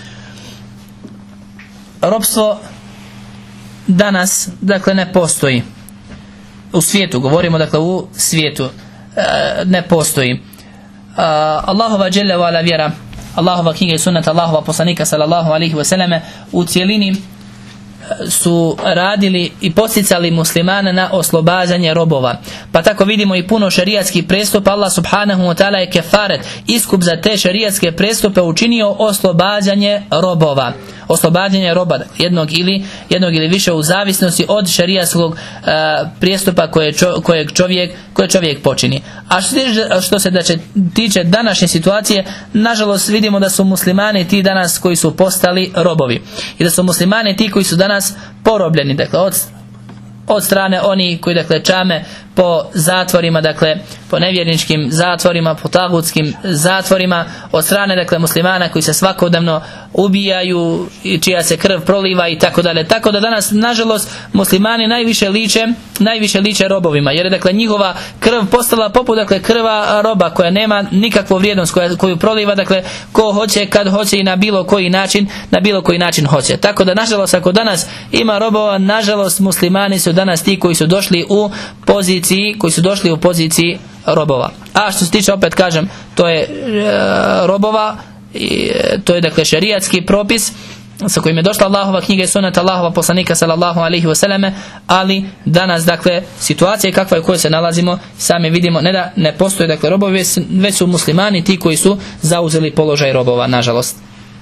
Ropstvo danas dakle ne postoji u svijetu, govorimo dakle u svijetu ne postoji. Allahova dželle ve ala vjera, Allahova knjiga i sunnet Allahova poslanika sallallahu alejhi ve selleme u cijelini su radili i posticali muslimane na oslobađanje robova. Pa tako vidimo i puno šerijatskih prestupa. Allah subhanahu wa ta'ala je kefaret, iskup za te šerijatske prestupe učinio oslobađanje robova. oslobađanja roba, jednog ili više u zavisnosti od šerijatskog prijestupa koje čovjek počini. A što se tiče današnje situacije, nažalost vidimo da su muslimani ti danas koji su postali robovi i da su muslimani ti koji su danas porobljeni, dakle od strane oni koji čame po zatvorima, po nevjerničkim zatvorima, po tagutskim zatvorima, od strane muslimana koji se svakodnevno ubijaju i čija se krv proliva i tako dalje. Tako da danas nažalost muslimani najviše liče robovima, jer je njihova krv postala poput krva roba koja nema nikakvu vrijednost, koju proliva ko hoće, kad hoće i na bilo koji način hoće. Tako da nažalost ako danas ima robova, nažalost muslimani su danas ti koji su došli u poziciji robova. A što se tiče, opet kažem, to je robova, to je šerijatski propis sa kojim je došla Allahova knjiga i sunnet Allahova poslanika sallallahu alejhi ve selleme, ali danas situacija kakva je u kojoj se nalazimo, sami vidimo, ne da ne postoje robovi, već su muslimani ti koji su zauzeli položaj robova, nažalost.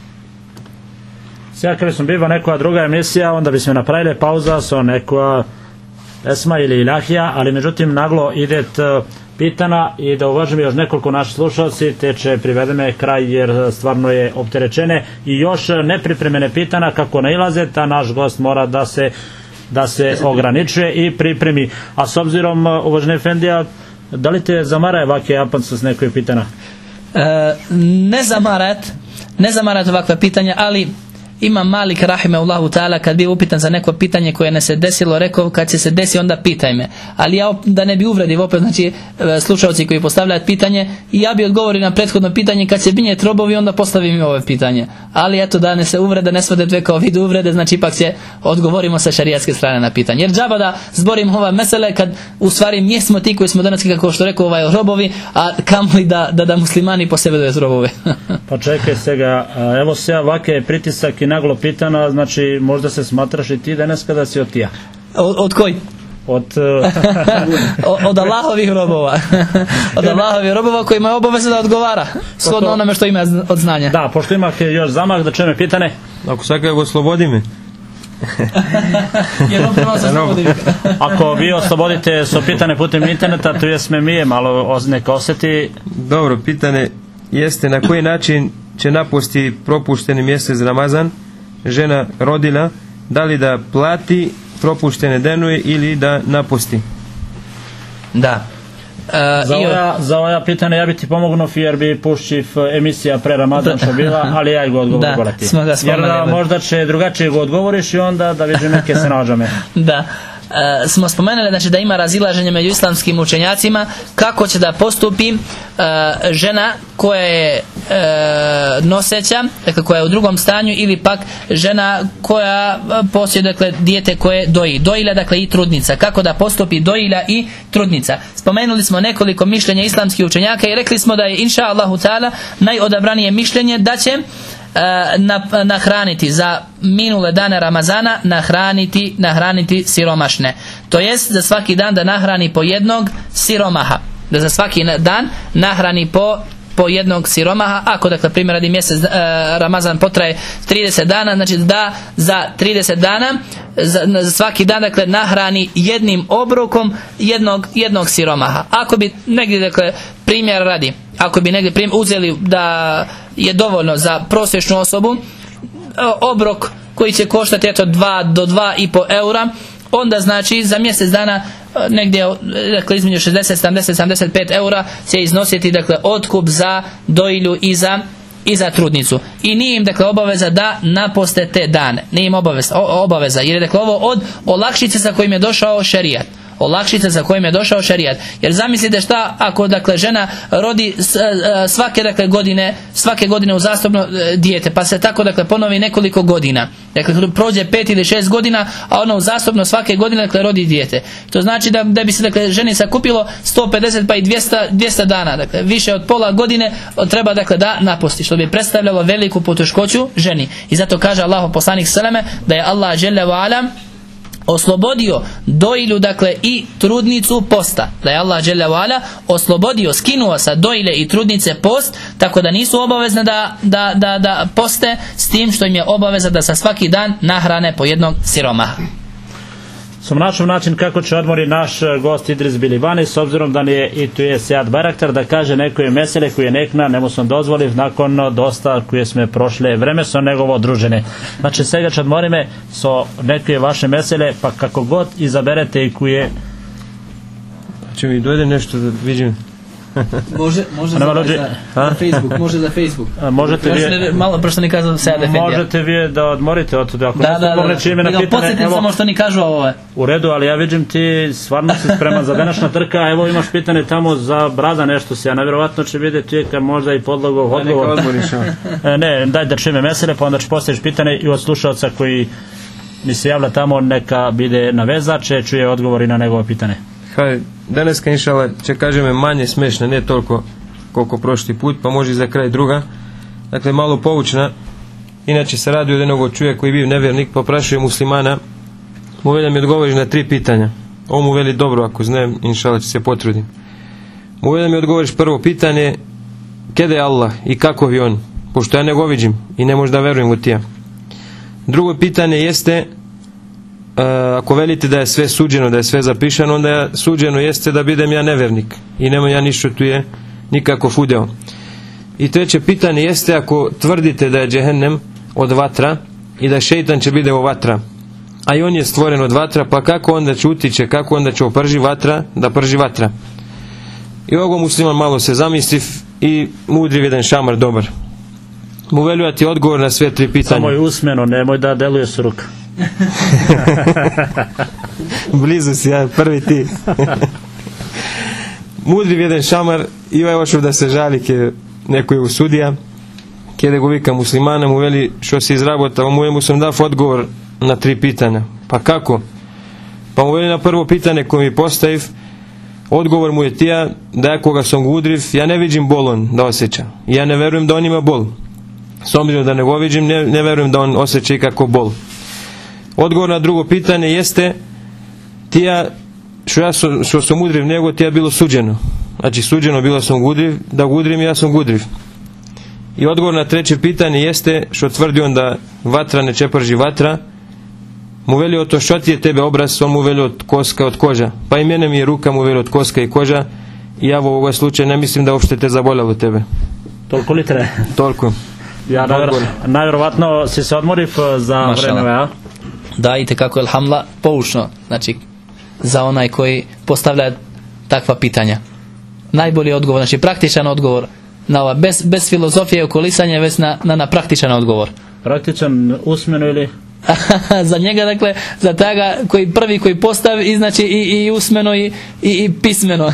Sada kada smo biva neka druga emisija, onda bismo napravili pauza sa neka Esma ili Ilahija, ali međutim naglo ide pitana i da uvažim još nekoliko naših slušalci, te će privedeme kraj jer stvarno je opterećene i još nepripremene pitana kako nailaze, ta naš gost mora da se ograničuje i pripremi. A s obzirom, uvaženi efendija, da li te zamaraje ovakve japanstvo s nekoj pitana? Ne zamarat ovakve pitanja, ali Imam Malik rahimehullahu ta'ala kad bio upitan za neko pitanje koje ne se desilo, rekao kad će se desi onda pitaj me. Ali ja da ne bi uvredio opet slušalci koji postavljaju pitanje, ja bi odgovorio na prethodno pitanje kad se binje trobovi onda postavim im ovo pitanje. Ali eto da ne se uvrede, ne svode dve kao vid uvrede, znači ipak će odgovorimo sa šerijatske strane na pitanje. Jer džaba da zborim ova mesele kad u stvari mi smo ti koji smo danas kako što rekao robovi, a kamoli da muslimani po sebe doje robovi. Pa čekaj se ga, evo se ovake pritisak i naglo pitana, znači možda se smatraš i ti danas kada si od tija. Od koji? Od Allahovih robova. Od Allahovih robova kojima je obaveza da odgovara shodno onome što ima od znanja. Da, pošto ima još zamah da čujeme pitane. Ako svaka je oslobodi me. Ako vi oslobodite so pitane putem interneta, to jesme mi je malo neka osjeti. Dobro, pitanje jeste na koji način će napusti propušteni mjesec Ramazan žena rodila, da li da plati propuštene denuje ili da napusti? Da. Za ova pitanja ja bi ti pomognuo jer bi puščiv emisija pre Ramazan što bila, ali ja go odgovorim ti. Jer da možda će drugačije go odgovoriš i onda da vidim neke se nađame. Da. Smo spomenuli znači da ima razilaženje među islamskim učenjacima kako će da postupi žena koja je noseća, dakle koja je u drugom stanju, ili pak žena koja posjeduje dijete koje doji. Dojilja, dakle i trudnica. Kako da postupi dojilja i trudnica. Spomenuli smo nekoliko mišljenja islamskih učenjaka i rekli smo da je inša Allahu ta'ala najodabranije mišljenje da će nahraniti za minule dane Ramazana nahraniti siromašne. To jest za svaki dan da nahrani po jednog siromaha. Da za svaki dan nahrani po jednog siromaha. Ako dakle primjer radi mjesec Ramazan potraje 30 dana, znači da za 30 dana za svaki dan dakle nahrani jednim obrokom jednog siromaha. Ako bi negdje dakle primjer radi, ako bi negdje uzeli da je dovoljno za prosječnu osobu obrok koji će koštati 2 do 2,5 eura, onda znači za mjesec dana negdje dakle između 60, 70, 75 eura će iznositi dakle otkup za dojilju i za trudnicu. I nije im dakle obaveza da naposte te dane. Nije im obaveza jer je dakle ovo od olakšice sa kojim je došao šerijat. Olakšice za kojim je došao šerijat. Jer zamislite šta ako dakle žena rodi svake godine uzastopno dijete, pa se tako dakle ponovi nekoliko godina. Dakle prođe 5 ili 6 godina, a ona uzastopno svake godine dakle rodi dijete. To znači da bi se dakle ženi sakupilo 150 pa i 200 dana, dakle više od pola godine treba dakle da naposti, što bi predstavljalo veliku poteškoću ženi. I zato kaže Allahov poslanik seleme da je Allah dželle ve ala oslobodio dojilju, dakle i trudnicu posta, da je Allah dželle ve ala oslobodio, skinuo sa dojilje i trudnice post, tako da nisu obavezne da poste, s tim što im je obaveza da sa svaki dan nahrane po jednog siromaha. Sam našao način kako će odmori naš gost Idris Bilibani, s obzirom da nije i tu je Sejad Baraktar, da kaže neko je mesele koje je nekna, nemu sam dozvolив nakon dosta koje sme prošle vreme su njegovo družene. Znači svega će odmorime so neke vaše mesele, pa kako god izaberete i koje... Če mi dojde nešto da vidim. Može za Facebook, može za Facebook. Možete vi malo prosto ni kazao se defendija. Možete vi da odmorite od toga. Ako da. Posjetim samo što ni kažu ovo. U redu, ali ja vidim ti stvarno si spreman za današnja trka. Evo imaš pitanje tamo za brada nešto si, a nevjerovatno će vidjeti kad možda i podlogov odgovor. Ne, daj da čime mesele, pa onda će postaviš pitanje i od slušalca koji mi se javlja tamo, neka bide na vezače, čuje odgovori na njegovo pitanje. Hajde, danas inšala će kažeme manje smešna, ne toliko koliko prošli put, pa može i za kraj druga. Dakle, malo poučna. Inače se radi od jednog čovjeka koji bio nevjernik, pa prašuje muslimana, mu veli da mi odgovoriš na 3 pitanja. Ovo mu veli dobro, ako znam, inšala će se potrudim. Mu veli da mi odgovoriš prvo pitanje, kede je Allah i kako je on, pošto ja ne go vidim i ne možda verujem u tija. Drugo pitanje jeste, ako velite da je sve suđeno, da je sve zapišano, onda je suđeno jeste da budem ja nevernik i nemam ja ništa tu je nikako fudeo. I treće pitanje jeste, ako tvrdite da je džehennem od vatra i da šejtan će biti od vatra, a i on je stvoren od vatra, pa kako onda će utiče, kako onda će oprži vatra, da prži vatra. I ovo musliman malo se zamisliv i mudri jedan šamar dobar. Mu velju ti odgovor na sve 3 pitanja. Samo je usmeno, nemoj da deluje s ruka. Blizu si, ja, prvi ti. Mudri jedan šamar i ovaj ošao da se žali ke neko je u sudija, kjede go vika muslimana, mu veli što si izrabotao, mu sam dao odgovor na 3 pitanja. Pa kako? Pa mu veli na prvo pitanje koje mi postaviv, odgovor mu je tija da ja koga sam udriv, ja ne vidim bol on da osjeća. Ja ne verujem da on ima bol. S obzirom da ne go vidim, ne verujem da on osjeća ikako bol. Odgovor na drugo pitanje jeste, tija što sam udriv nego, tija bilo suđeno. Znači suđeno bilo sam udriv, da udrim ja sam udriv. I odgovor na treće pitanje jeste, što tvrdi on da vatra ne čeprži vatra, mu veli o to što ti je tebe obraz, on mu veli od koska, od koža. Pa i mene mi je ruka mu veli od koska i koža i ja u ovoj slučaju ne mislim da uopšte te zaboljalo tebe. Toliko li treba? Toliko. Ja najvjerovatno si se odmoriv za vreme, a? Da, i tekako je alhamdulillah poučno, znači za onaj koji postavlja takva pitanja. Najbolji odgovor, znači praktičan odgovor na ova, bez filozofije i okolisanja, već na praktičan odgovor. Praktičan usmeno ili? Za njega, dakle, za toga koji postavi, znači i usmeno i pismeno.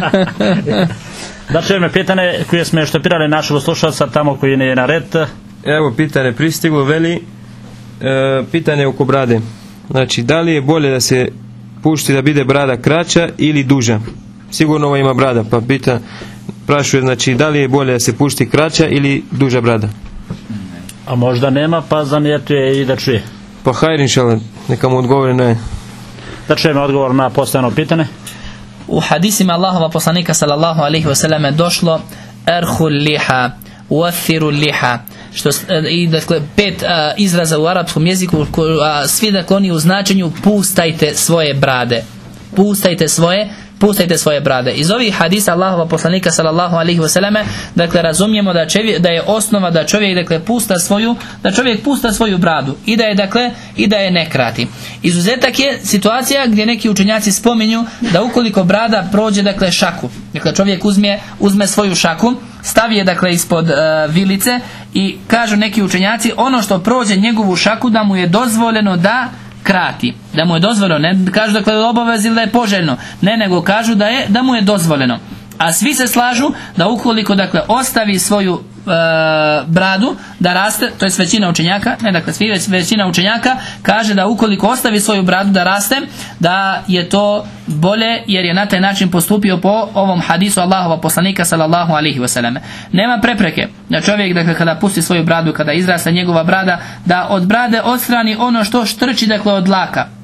Da čujeme pitanje koje smo štopirali našeg slušalca tamo koji je na red. Evo pitanje pristiglo, veli pitanje oko brade. Znači, da li je bolje da se pušti da bide brada kraća ili duža? Sigurno ovo ima brada, pa prašuje, znači, da li je bolje da se pušti kraća ili duža brada? A možda nema, pa zanijetuje i da čuje. Pa hajde inšallah, neka mu odgovore na je. Da čujeme odgovor na postavljeno pitanje. U hadisima Allahova poslanika sallallahu alaihi wasallam je došlo erhu liha, uathiru liha, i dakle 5 izraza u arapskom jeziku, svi dakle oni u značenju pustajte svoje brade, pustajte svoje brade. Iz ovih hadisa Allahova poslanika sallallahu alaihi wasallam, dakle razumijemo da je osnova da čovjek dakle pusta svoju bradu i da je ne krati. Izuzetak je situacija gdje neki učenjaci spominju da ukoliko brada prođe dakle šaku, dakle čovjek uzme svoju šaku, stavi je dakle ispod vilice i kažu neki učenjaci ono što prođe njegovu šaku da mu je dozvoljeno da krati, da mu je dozvoljeno, ne kažu dakle da je obavez ili da je poželjno, ne, nego kažu da mu je dozvoljeno. A svi se slažu da ukoliko dakle ostavi svoju bradu da raste, to je većina učenjaka, ne dakle svi, većina učenjaka kaže da ukoliko ostavi svoju bradu da raste, da je to bolje jer je na taj način postupio po ovom hadisu Allahova poslanika sallallahu alaihi wasallam. Nema prepreke da čovjek dakle kada pusti svoju bradu, kada izraste njegova brada, da od brade odstrani ono što štrči dakle od dlaka.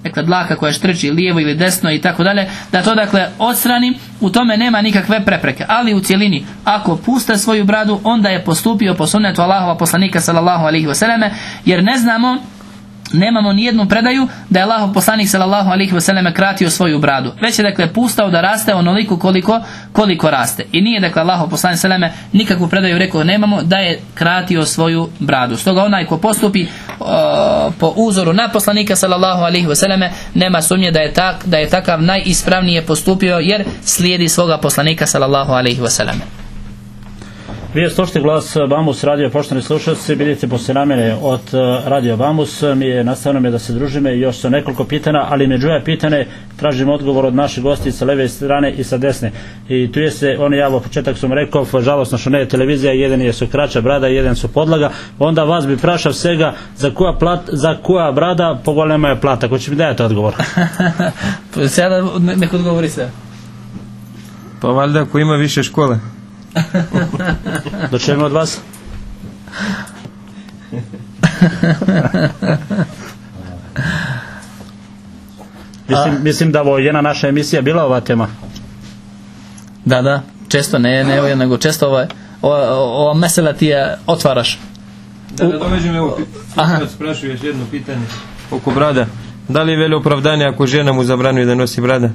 dakle dlaka koja štrči lijevo ili desno i tako dalje, da to dakle odstrani, u tome nema nikakve prepreke. Ali u cjelini, ako pusta svoju bradu, onda je postupio po sunnetu Allahova poslanika sallallahu alejhi ve selleme, jer nemamo ni jednu predaju da je Allahov poslanik sallallahu alejhi ve selleme kratio svoju bradu, već je dakle pustao da raste onoliko koliko raste. I nije dakle Allahov poslanik sallallahu alejhi ve selleme nikakvu predaju rekao nemamo da je kratio svoju bradu. Stoga onaj ko postupi po uzoru na poslanika sallallahu alejhi ve selleme, nema sumnje da je takav najispravnije postupio, jer slijedi svoga poslanika sallallahu alejhi ve selleme. Vi slušate glas Bambus radio, poštovani slušalci, vidite poslije namjene od radio Bambus, nastavljamo da se družimo i još su nekoliko pitanja, ali među ove pitane tražimo odgovor od naših gosti sa leve strane i sa desne. I tu je se, on je javio početak sam rekao, žalostno što ne je televizija, jedan je su kraća brada, jedan su podlaga, onda vas bi prašao svega za koja brada pogolema je plata, ko će mi dajati odgovor? Sada neko odgovori se. Pa valjda ako ima više škole. Do čemu od vas? Mislim da ovo je jedna naša emisija bila ova tema. Da, često ne ovo, nego često ova mesela ti je otvaraš. Da dovežem evo, sprašuju još jedno pitanje oko brada. Da li je veli opravdanje ako žena mu zabranuje da nosi brada?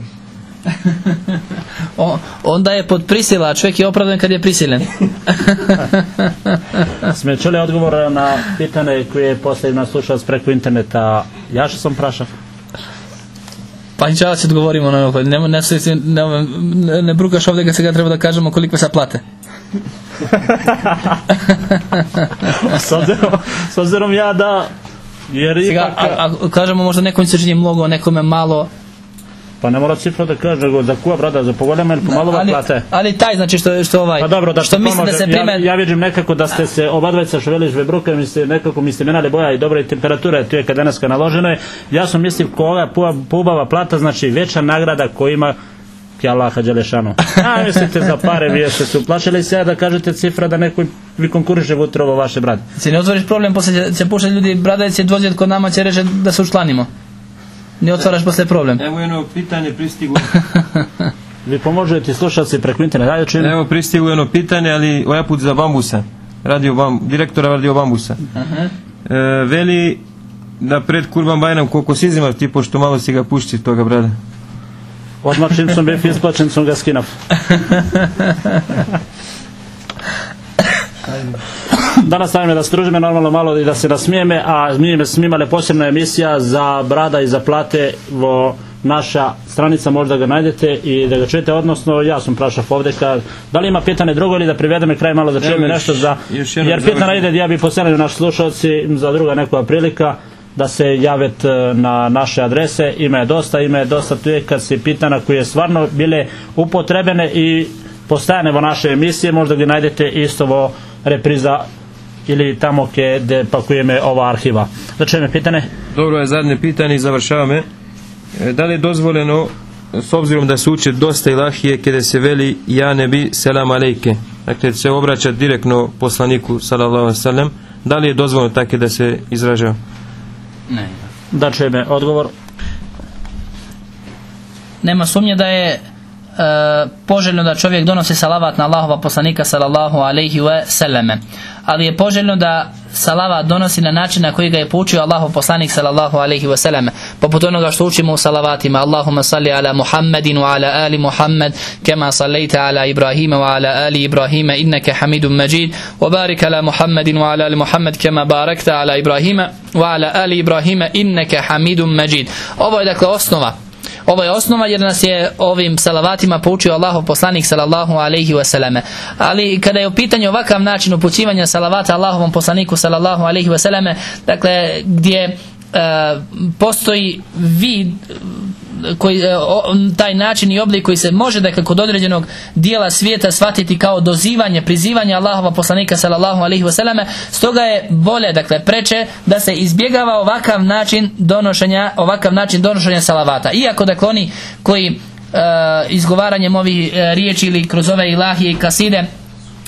Onda je pod prisila, a čovjek je opravdan kad je prisilen. Sme čuli odgovor na pitanje koje je poslije nas slušalac preko interneta. Ja što sam prašao? Pa inšala se odgovorimo na ovo. Ne brukaš ovdje kad se ga treba da kažemo koliko se plate. S obzirom ja da... Jer ipak... A kažemo možda nekom se čini mnogo, nekome malo... Pa ne mora cifra da kaže za koja brada, za pogoljama ili pomalova plate. Ali taj znači što ovaj... Pa dobro, da što mislim da se prime... Ja vidim nekako da ste se obadvajca šveliš bruke, nekako mi ste menali boja i dobre temperature, tu je kad danas naloženo je. Ja sam mislim koga pobava plata, znači veća nagrada koja ima ki Allaha dželešanu. A mislite za pare, vi ste se uplašili se da kažete cifra da neko vi konkuriše vutra ovo vaše brade. Se ne otvoriš problem, poslije će pušati ljudi bradajci dvozjet kod nama će reći da se učlanimo. Ne otvaraš posle problem. Evo jedno pitanje pristiglo. Vi pomožete slušalci preko interneta. Evo pristiglo jedno pitanje, ali ovaj put za Bambusa. Direktora Radio Bambusa. Veli da pred Kurban Bajram koliko si izimaš ti, pošto malo si ga pušći toga brada. Odmah čim sam bio isplaćen sam ga skinav. Danas stavimo da se družime normalno malo i da se nasmijeme, a smimale posebna emisija za brada i za plate, naša stranica možda ga najdete i da ga čujete, odnosno ja sam prašao ovdje da li ima pitanje drugo ili da privedeme kraj malo da čujeme nešto jer pitanje ide ja bi poselio naši slušalci za druga nekova prilika da se javete na naše adrese, ima je dosta tu je kad se pitana koje je stvarno bile upotrebene i postajane naše emisije, možda ga najdete isto repriza ili tamo gdje pakujeme ova arhiva. Znači me pitanje? Dobro je zadnje pitanje i završavame. Da li je dozvoljeno, s obzirom da se uče dosta ilahije kada se veli ja nebi selam alejke, dakle se obraća direktno poslaniku sallallahu alejhi ve sellem, da li je dozvoljeno tako da se izražava? Ne. Da će me odgovor? Nema sumnje da je poželjno da čovjek donosi salavat na Allahova poslanika sallallahu alejhi ve selleme, ali je poželjno da salavat donosi na način na koji ga je poučio Allahov poslanik sallallahu alejhi ve selleme, poput onoga što učimo u salavatima: Allahumma salli ala Muhammedin wa ala ali Muhammed kema sallaita ala Ibrahima wa ala ali Ibrahima innaka Hamidum Majid wa barik ala Muhammedin wa ala ali Muhammed kema barakta ala Ibrahima wa ala ali Ibrahima innaka Hamidum Majid. Ovo je dakle osnova. Ovo je osnova jer nas je ovim salavatima poučio Allahov poslanik sallallahu alejhi ve selleme. Ali kada je u pitanju ovakav način upućivanja salavata Allahovom poslaniku sallallahu alejhi ve selleme, dakle gdje postoji vid taj način i oblik koji se može dakle kod određenog dijela svijeta shvatiti kao dozivanje, prizivanje Allahova poslanika sallallahu alejhi ve selleme, stoga je bolje, dakle preče da se izbjegava ovakav način donošenja salavata. Iako dakle oni koji izgovaranjem ovih riječi ili kroz ove ilahije i kaside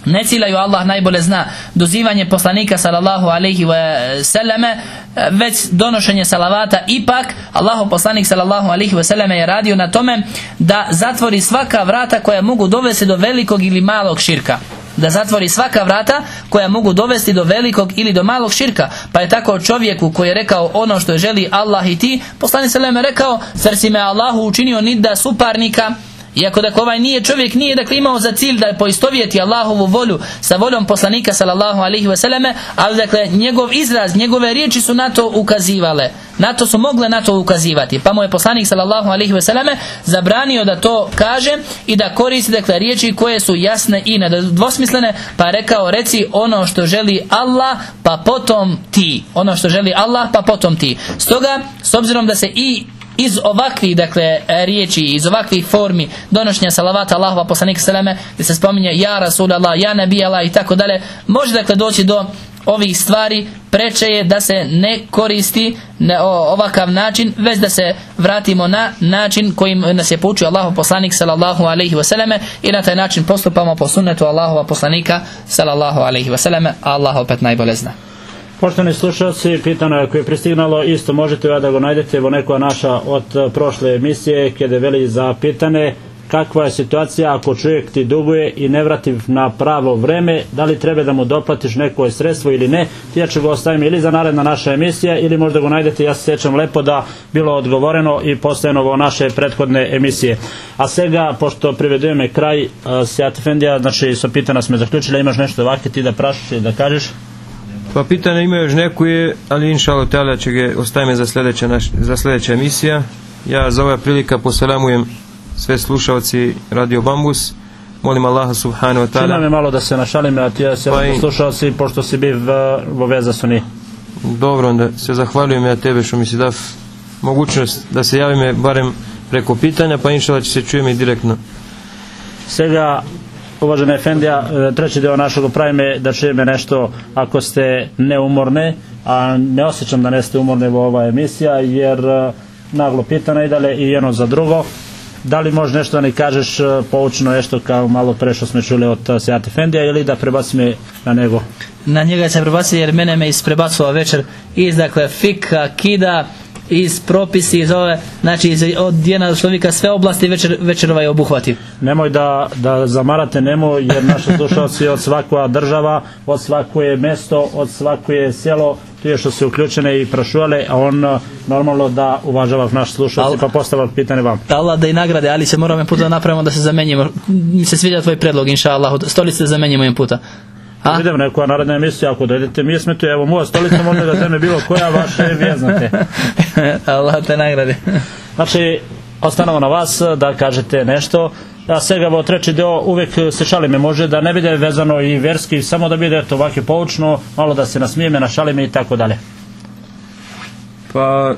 ne ciljaju, Allah najbolje zna, dozivanje poslanika sallallahu alejhi ve selleme, već donošenje salavata. Ipak Allahov poslanik sallallahu alejhi ve selleme je radio na tome da zatvori svaka vrata koja mogu dovesti do velikog ili malog širka. Da zatvori svaka vrata koja mogu dovesti do velikog ili do malog širka. Pa je tako čovjeku koji je rekao ono što želi Allah i ti, poslanik sallallahu alejhi ve selleme rekao: "Zar si me Allahu učinio nida suparnika?" Iako dakle ovaj čovjek nije dakle imao za cilj da poistovjeti Allahovu volju sa voljom poslanika sallallahu alejhi ve selleme, ali dakle njegov izraz, njegove riječi su na to ukazivale. Su mogle na to ukazivati. Pa mu je poslanik sallallahu alejhi ve selleme zabranio da to kaže i da koristi dakle riječi koje su jasne i nedvosmislene, pa je rekao: "Reci ono što želi Allah, pa potom ti." Ono što želi Allah, pa potom ti. Stoga, s obzirom da se i iz ovakvih dakle riječi, iz ovakvih formi donošenja salavata Allahova poslanika sallallahu gdje se spominje ja Rasulallah, ja Nabi Allah i tako dalje, može dakle doći do ovih stvari. Preče je da se ne koristi na ovakav način, već da se vratimo na način kojim nas je poučio Allahov poslanik sallallahu alejhi ve selleme i na taj način postupamo po sunnetu Allahova poslanika sallallahu alejhi ve selleme. Allah opet najbolje zna. Poštovani slušalci, pitano je koje je pristignalo, isto možete da ga najdete u neko naša od prošle emisije, kada veli za pitane kakva je situacija ako čovjek ti duguje i ne vrati na pravo vreme, da li treba da mu doplatiš neko sredstvo ili ne. Ja ću ga ostaviti ili za naredna naša emisija ili možda ga najdete, ja se sjećam lepo da bilo odgovoreno i postavljeno ovo naše prethodne emisije. A svega, pošto privedujeme kraj, Sejat Efendija, znači sa pitana smo zaključili, imaš nešto ovakve ti da prašiš ili da kažeš? Pa pitanje ima još neku je, ali inšallah ta'ala će ga ostaviti za sljedeća emisija. Ja za ova prilika poselamujem sve slušalci Radio Bambus. Molim Allaha subhanahu wa ta'ala. Čina me malo da se našalim, a ti se slušalci, pošto si bio u veza su ni. Dobro, onda se zahvaljujem ja tebe što mi si dao mogućnost da se javime barem preko pitanja, pa inšallah će se čujem i direktno. Svega, uvažena Efendija, treći dio našeg pravime da čujeme nešto ako ste neumorne, a ne osjećam da neste umorne u ova emisija, jer naglo pitana i dalje i jedno za drugo. Da li možeš nešto da ne kažeš poučno nešto kao malo pre što smo čuli od Sejat Efendija, ili da prebacimo na nego? Na njega se prebaci, jer mene me isprebacila večer iz dakle fika, kida, iz propisi, iz ove, znači od jedna čovjeka sve oblasti večer ovaj obuhvati. Nemoj da zamarate, nemoj, jer naši slušalci od svakova država, od svakuje mesto, od svakuje selo, tu je što su uključene i prašuvale, a on normalno da uvažava naš slušalci, pa postavlja pitanje vam. Allah da i nagrade, ali se moramo puta napravimo da se zamenjimo. Mi se sviđa tvoj predlog, inša Allah, stolice zamenjimo im puta. Idem nekoja naredna emisija, ako dojdete, mi smo tu, evo moja stolica, možda da teme bilo koja vaše vjeznate. Allah te nagradi. Znači, ostanemo na vas da kažete nešto. Da svega ovo treći deo uvijek se šalime, može da ne bude vezano i verski, samo da bude to ovako poučno, malo da se nasmijeme, našalime i tako dalje. Pa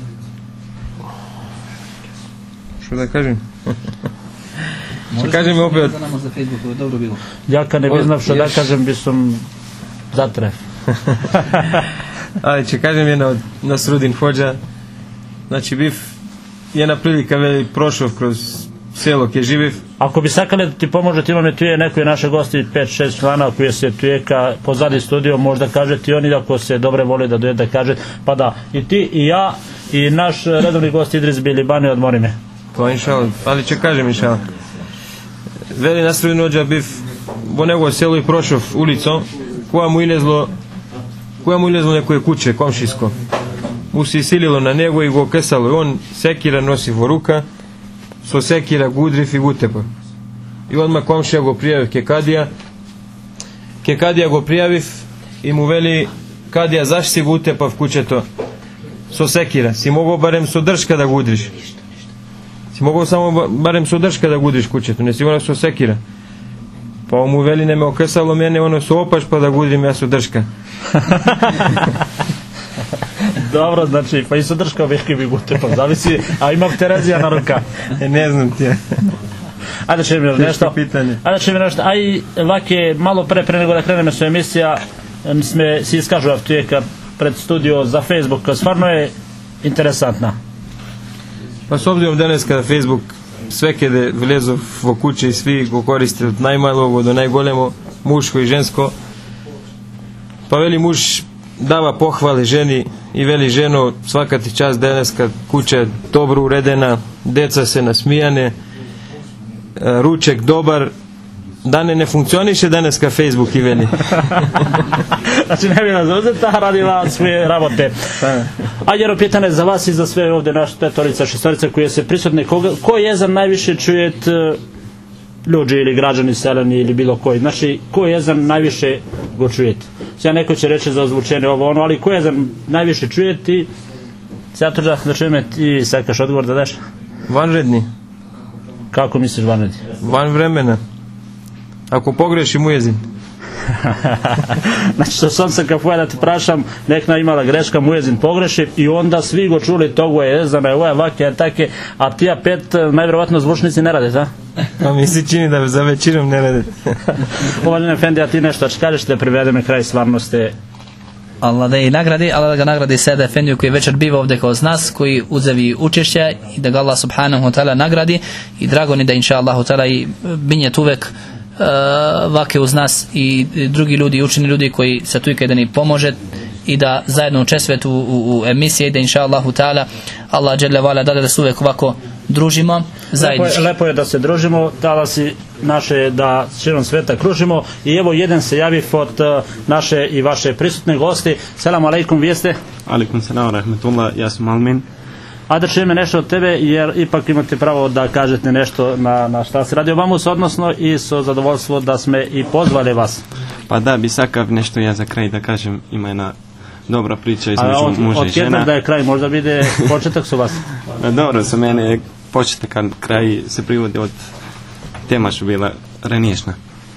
što da kažem? Što kažem opet? Ja kad ne bi znao što da kažem, bi sam zatref. Ali će kažem jedna od Nasrudin Hođa, znači biv jedna prilika veli prošao kroz selo gdje živiv. Ako bi sakali da ti pomože, ti imamo tu je neko naše gosti 5-6 člana koji se tu je pozadi studio, možda kaže ti oni ako se dobre voli da doje da kaže, pa da i ti i ja i naš redovni gost Idris Bilibani odmori me. Pa inšallah, ali će kažem inšallah. Veli Nasrudin Hođa biv bo nego selo i prošao ulicom, koja mu ilezlo nekoje kuće komšijsko, mu se isililo na njego i go kesalo i on sekira nosi vo ruka, so sekira gudriv i gutepa i odmah komšija go prijaviv Kadija go prijaviv i mu veli: Kadija, zašto si gutepav kućeto so sekira, si mogao barem so drška da gudriš, si mogao samo barem so drška da gudriš kućeto, ne si ono so sekira. Pa mu veli: ne me okesalo mene, ono su opaš pa da gudrim, ja su drška. Dobro, znači, pa i su drška veški bi gutepa, zavisi, a imam Terezija na ruka. Ne znam ti je. Ajde će mi nešto. Aj, ovake, malo pre nego da kreneme su emisija, sme si iskažu avtujeka pred studio za Facebook, stvarno je interesantna. Pa s obzirom danas kada Facebook sve kada vlezu v kući svi go koriste od najmalog do najgolemo, muško i žensko. Pa veli muž dava pohvale ženi i veli ženo svaka ti čast daneska kuća je dobro uredena, deca se nasmijane, ruček dobar, dane ne funkcioniše daneska Facebook i veli. Znači ne bi nas uzeta, radila svoje rabote. A jedno pitanje za vas i za sve ovdje naše petorica, šestorica koje se prisutne. Ko jezan najviše čujete ljudi ili građani seleni ili bilo koji? Znači, ko jezan najviše go čujete? Sada neko će reći za ozvučenje ovo ono, ali ko jezan najviše čujete i sad da čujeme ti sakaš odgovor da daš? Vanredni. Kako misliš vanredni? Van vremena. Ako pogrešim ujezin. Znači što sam se kafuja da te prašam, nekna imala greška, mujezin pogreši i onda svi go čuli togo je jezana, ovo je ovake, take, a ti pet najvjerovatno zvučnici ne rade, da? Pa mi se čini da za većinom ne rade. Uvaženi Efendi, a ti nešto kažeš da privedeme kraj stvarnosti? Allah da i nagradi, Allah da ga nagradi Seda Efendiju koji večer biva ovdje kao nas, koji uzevi učešće i da ga Allah subhanahu wa ta'ala nagradi i drago ni da inša Allahu ta'ala i binjet uvek vake uz nas i drugi ljudi, učeni ljudi koji se tu ikada ni pomože i da zajedno učestvujete u emisiji i da inša Allahu ta'ala Allah dželle vala da se uvek ovako družimo zajednički. Lepo je da se družimo, talasi naše da širom sveta kružimo i evo jedan se javi od naše i vaše prisutne gosti. Selam alejkum, vi jeste? Alejkum selam rahmetullah, ja sam Almin. A da čujeme nešto od tebe, jer ipak imate pravo da kažete nešto na šta se radi o vama, odnosno i so zadovoljstvo da sme i pozvali vas. Pa da, bi sakav nešto ja za kraj da kažem, ima jedna dobra priča između muža i žena. Od da je kraj, možda vide početak su vas. Dobro, za mene je početak, a kraj se privodi od tema što bila raniješna.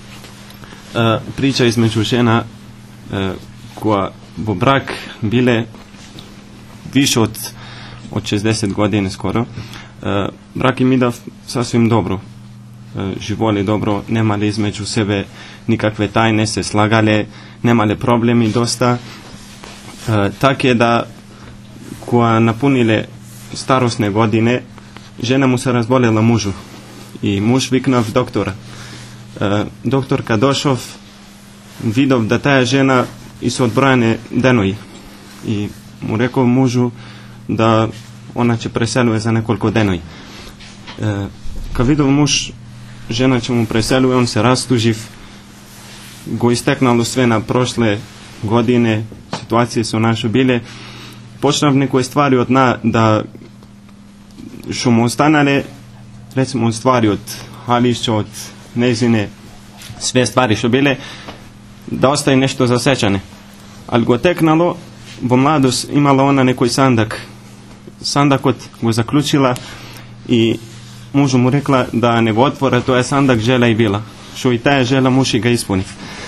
Priča između žena koja bo brak bile više od 60 godina skoro. Brak im ida sasvim dobro. Živoli dobro, nemali između sebe nikakve tajne, se slagale, nemali problemi dosta. Tak je da koja napunile starosne godine, žena mu se razbolela mužu i muž viknav doktora. Doktorka došov, vidov da ta žena su odbrojane denoji i mu rekao mužu da ona će preseluje za nekoliko denoji. Kad vidio muž, žena će mu preseluje, on se rastuživ, go isteknalo sve na prošle godine, situacije su naše bile, počnav nekoj stvari od da što mu ostanale, recimo stvari od hališća, od nezine, sve stvari što bile, da ostaje nešto za sećane. Ali go teknalo, bo mladost imala ona nekoj sandak go zaključila i mužu mu rekla da nego otvora, to je sandak žela i bila. Što i ta je žela, muž ga ispuni.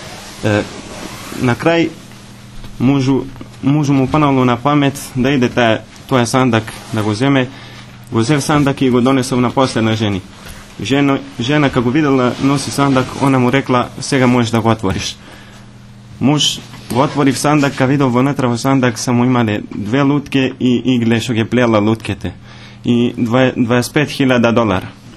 Na kraj mužu mu panalo na pamet da ide to je sandak da go zeme, go zel sandak i go donesov na posle na ženi. Žena kako vidjela nosi sandak, ona mu rekla сега možeš da go otvoriš. Muž otvoriv sandak, kad vidio vnutra sandak samo imale 2 lutke i igle što je plela lutkete i $25,000.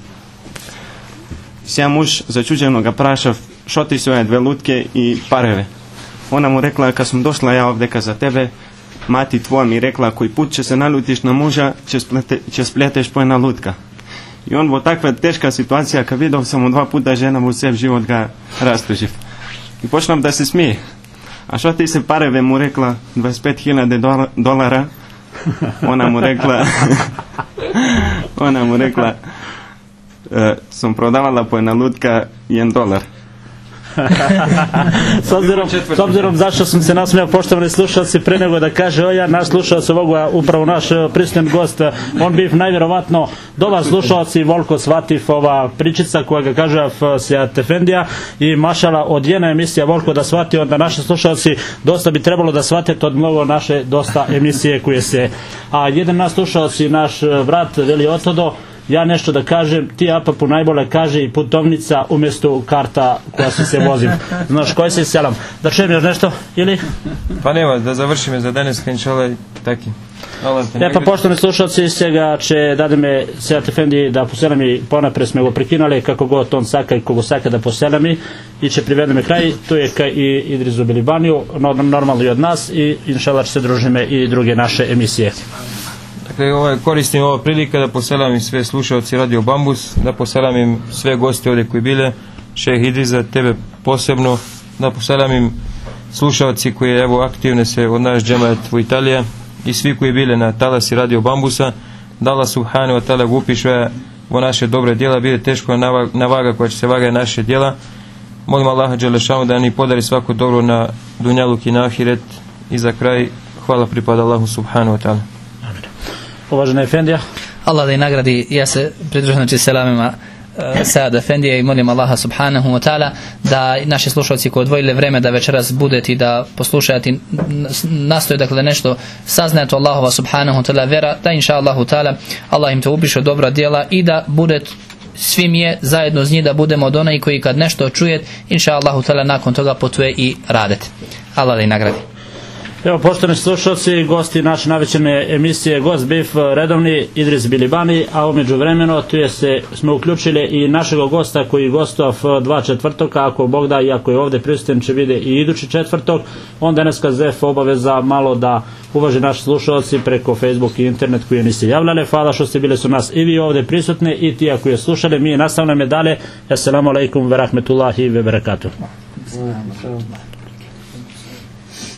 Sja muž začuđeno ga prašav što ti su 2 lutke i pareve. Ona mu rekla, kad sam došla ja ovdje za tebe, mati tvoja mi rekla, koji put će se nalutiš na muža, će spleteš po jedna lutka. I on bo takva teška situacija, kad vidio sam 2 puta žena u sebi život ga rastuživ. I počnem da se smije. A što ti se pareve mu rekla $25,000? Ona mu rekla sam prodavala po jedna lutka $1. S obzirom zašto sam se nasmijao, poštovani slušalci, pre nego da kaže naš slušalac ovoga, upravo naš prisutan gost, on bi najvjerovatno dobar slušalac i volko shvativ ova pričica koja ga kaže Sejat Efendija i mašala od jedna emisija volko da shvati, onda naši slušalci dosta bi trebalo da shvatite od mnogo naše dosta emisije koje se, a jedan naš slušalac i naš brat veli otodo, ja nešto da kažem, ti apapu najbolje kaže i putovnica umjesto karta koja se vozim. Znaš, koji se selam? Da čujem još nešto? Ili? Pa nema, da završimo za danas, inšallah, taki. Pa poštovani slušalci, сега че дадеме Сејат Ефенди да поселами, понапред сме го прекинале како го он сака и кого сака да поселами и че приведеме крај, тој е кај и Идрис Билибанију, нормално и од нас и иншалла ќе се дружиме и други наше емисije. Dakle, koristim ova prilika da poselam i sve slušalci Radio Bambus, da poselam im sve goste ovdje koji bile, Šejh Idriza, tebe posebno, da poselam im slušalci koji evo aktivne se od naš džemaat u Italija i svi koji bile na talasi Radio Bambusa, da Allah subhanahu wa ta'ala upiše vo naše dobre djela, bile teško navaga koja će se vaga naše djela. Molim Allaha dželešanu da ni podari svako dobro na dunjaluk i na ahiret i za kraj hvala pripada Allahu subhanahu wa ta'ala. Uvažena Efendija. Allah da i nagradi, ja se pridružujem znači selamima Sejada Efendije i molim Allaha subhanahu wa ta'ala da naši slušalci koji odvojili vreme da večeras budete i da poslušajte, nastoje dakle nešto saznajete Allahova subhanahu wa ta'ala vera, da inša Allahu ta'ala Allah im te upiše dobra djela i da bude svim je zajedno s njih da budemo od onaj koji kad nešto čuje inša Allahu ta'ala nakon toga potuje i radete. Allah da i nagradi. Evo, poštovani slušalci, gosti naše navečerne emisije, gost bif redovni Idris Bilibani, a umeđu vremeno tu smo uključili i našeg gosta koji gostov 2 četvrtoka, ako Bog da i ako je ovdje prisutan će vide i idući četvrtok. On danas ZEF obaveza malo da uvaži naši slušalci preko Facebook i internet koji niste javljali. Hvala što ste bili su nas i vi ovdje prisutni i ti ako je slušali, mi nastavljamo dalje. Assalamu alaikum wa rahmetullahi wa barakatuh.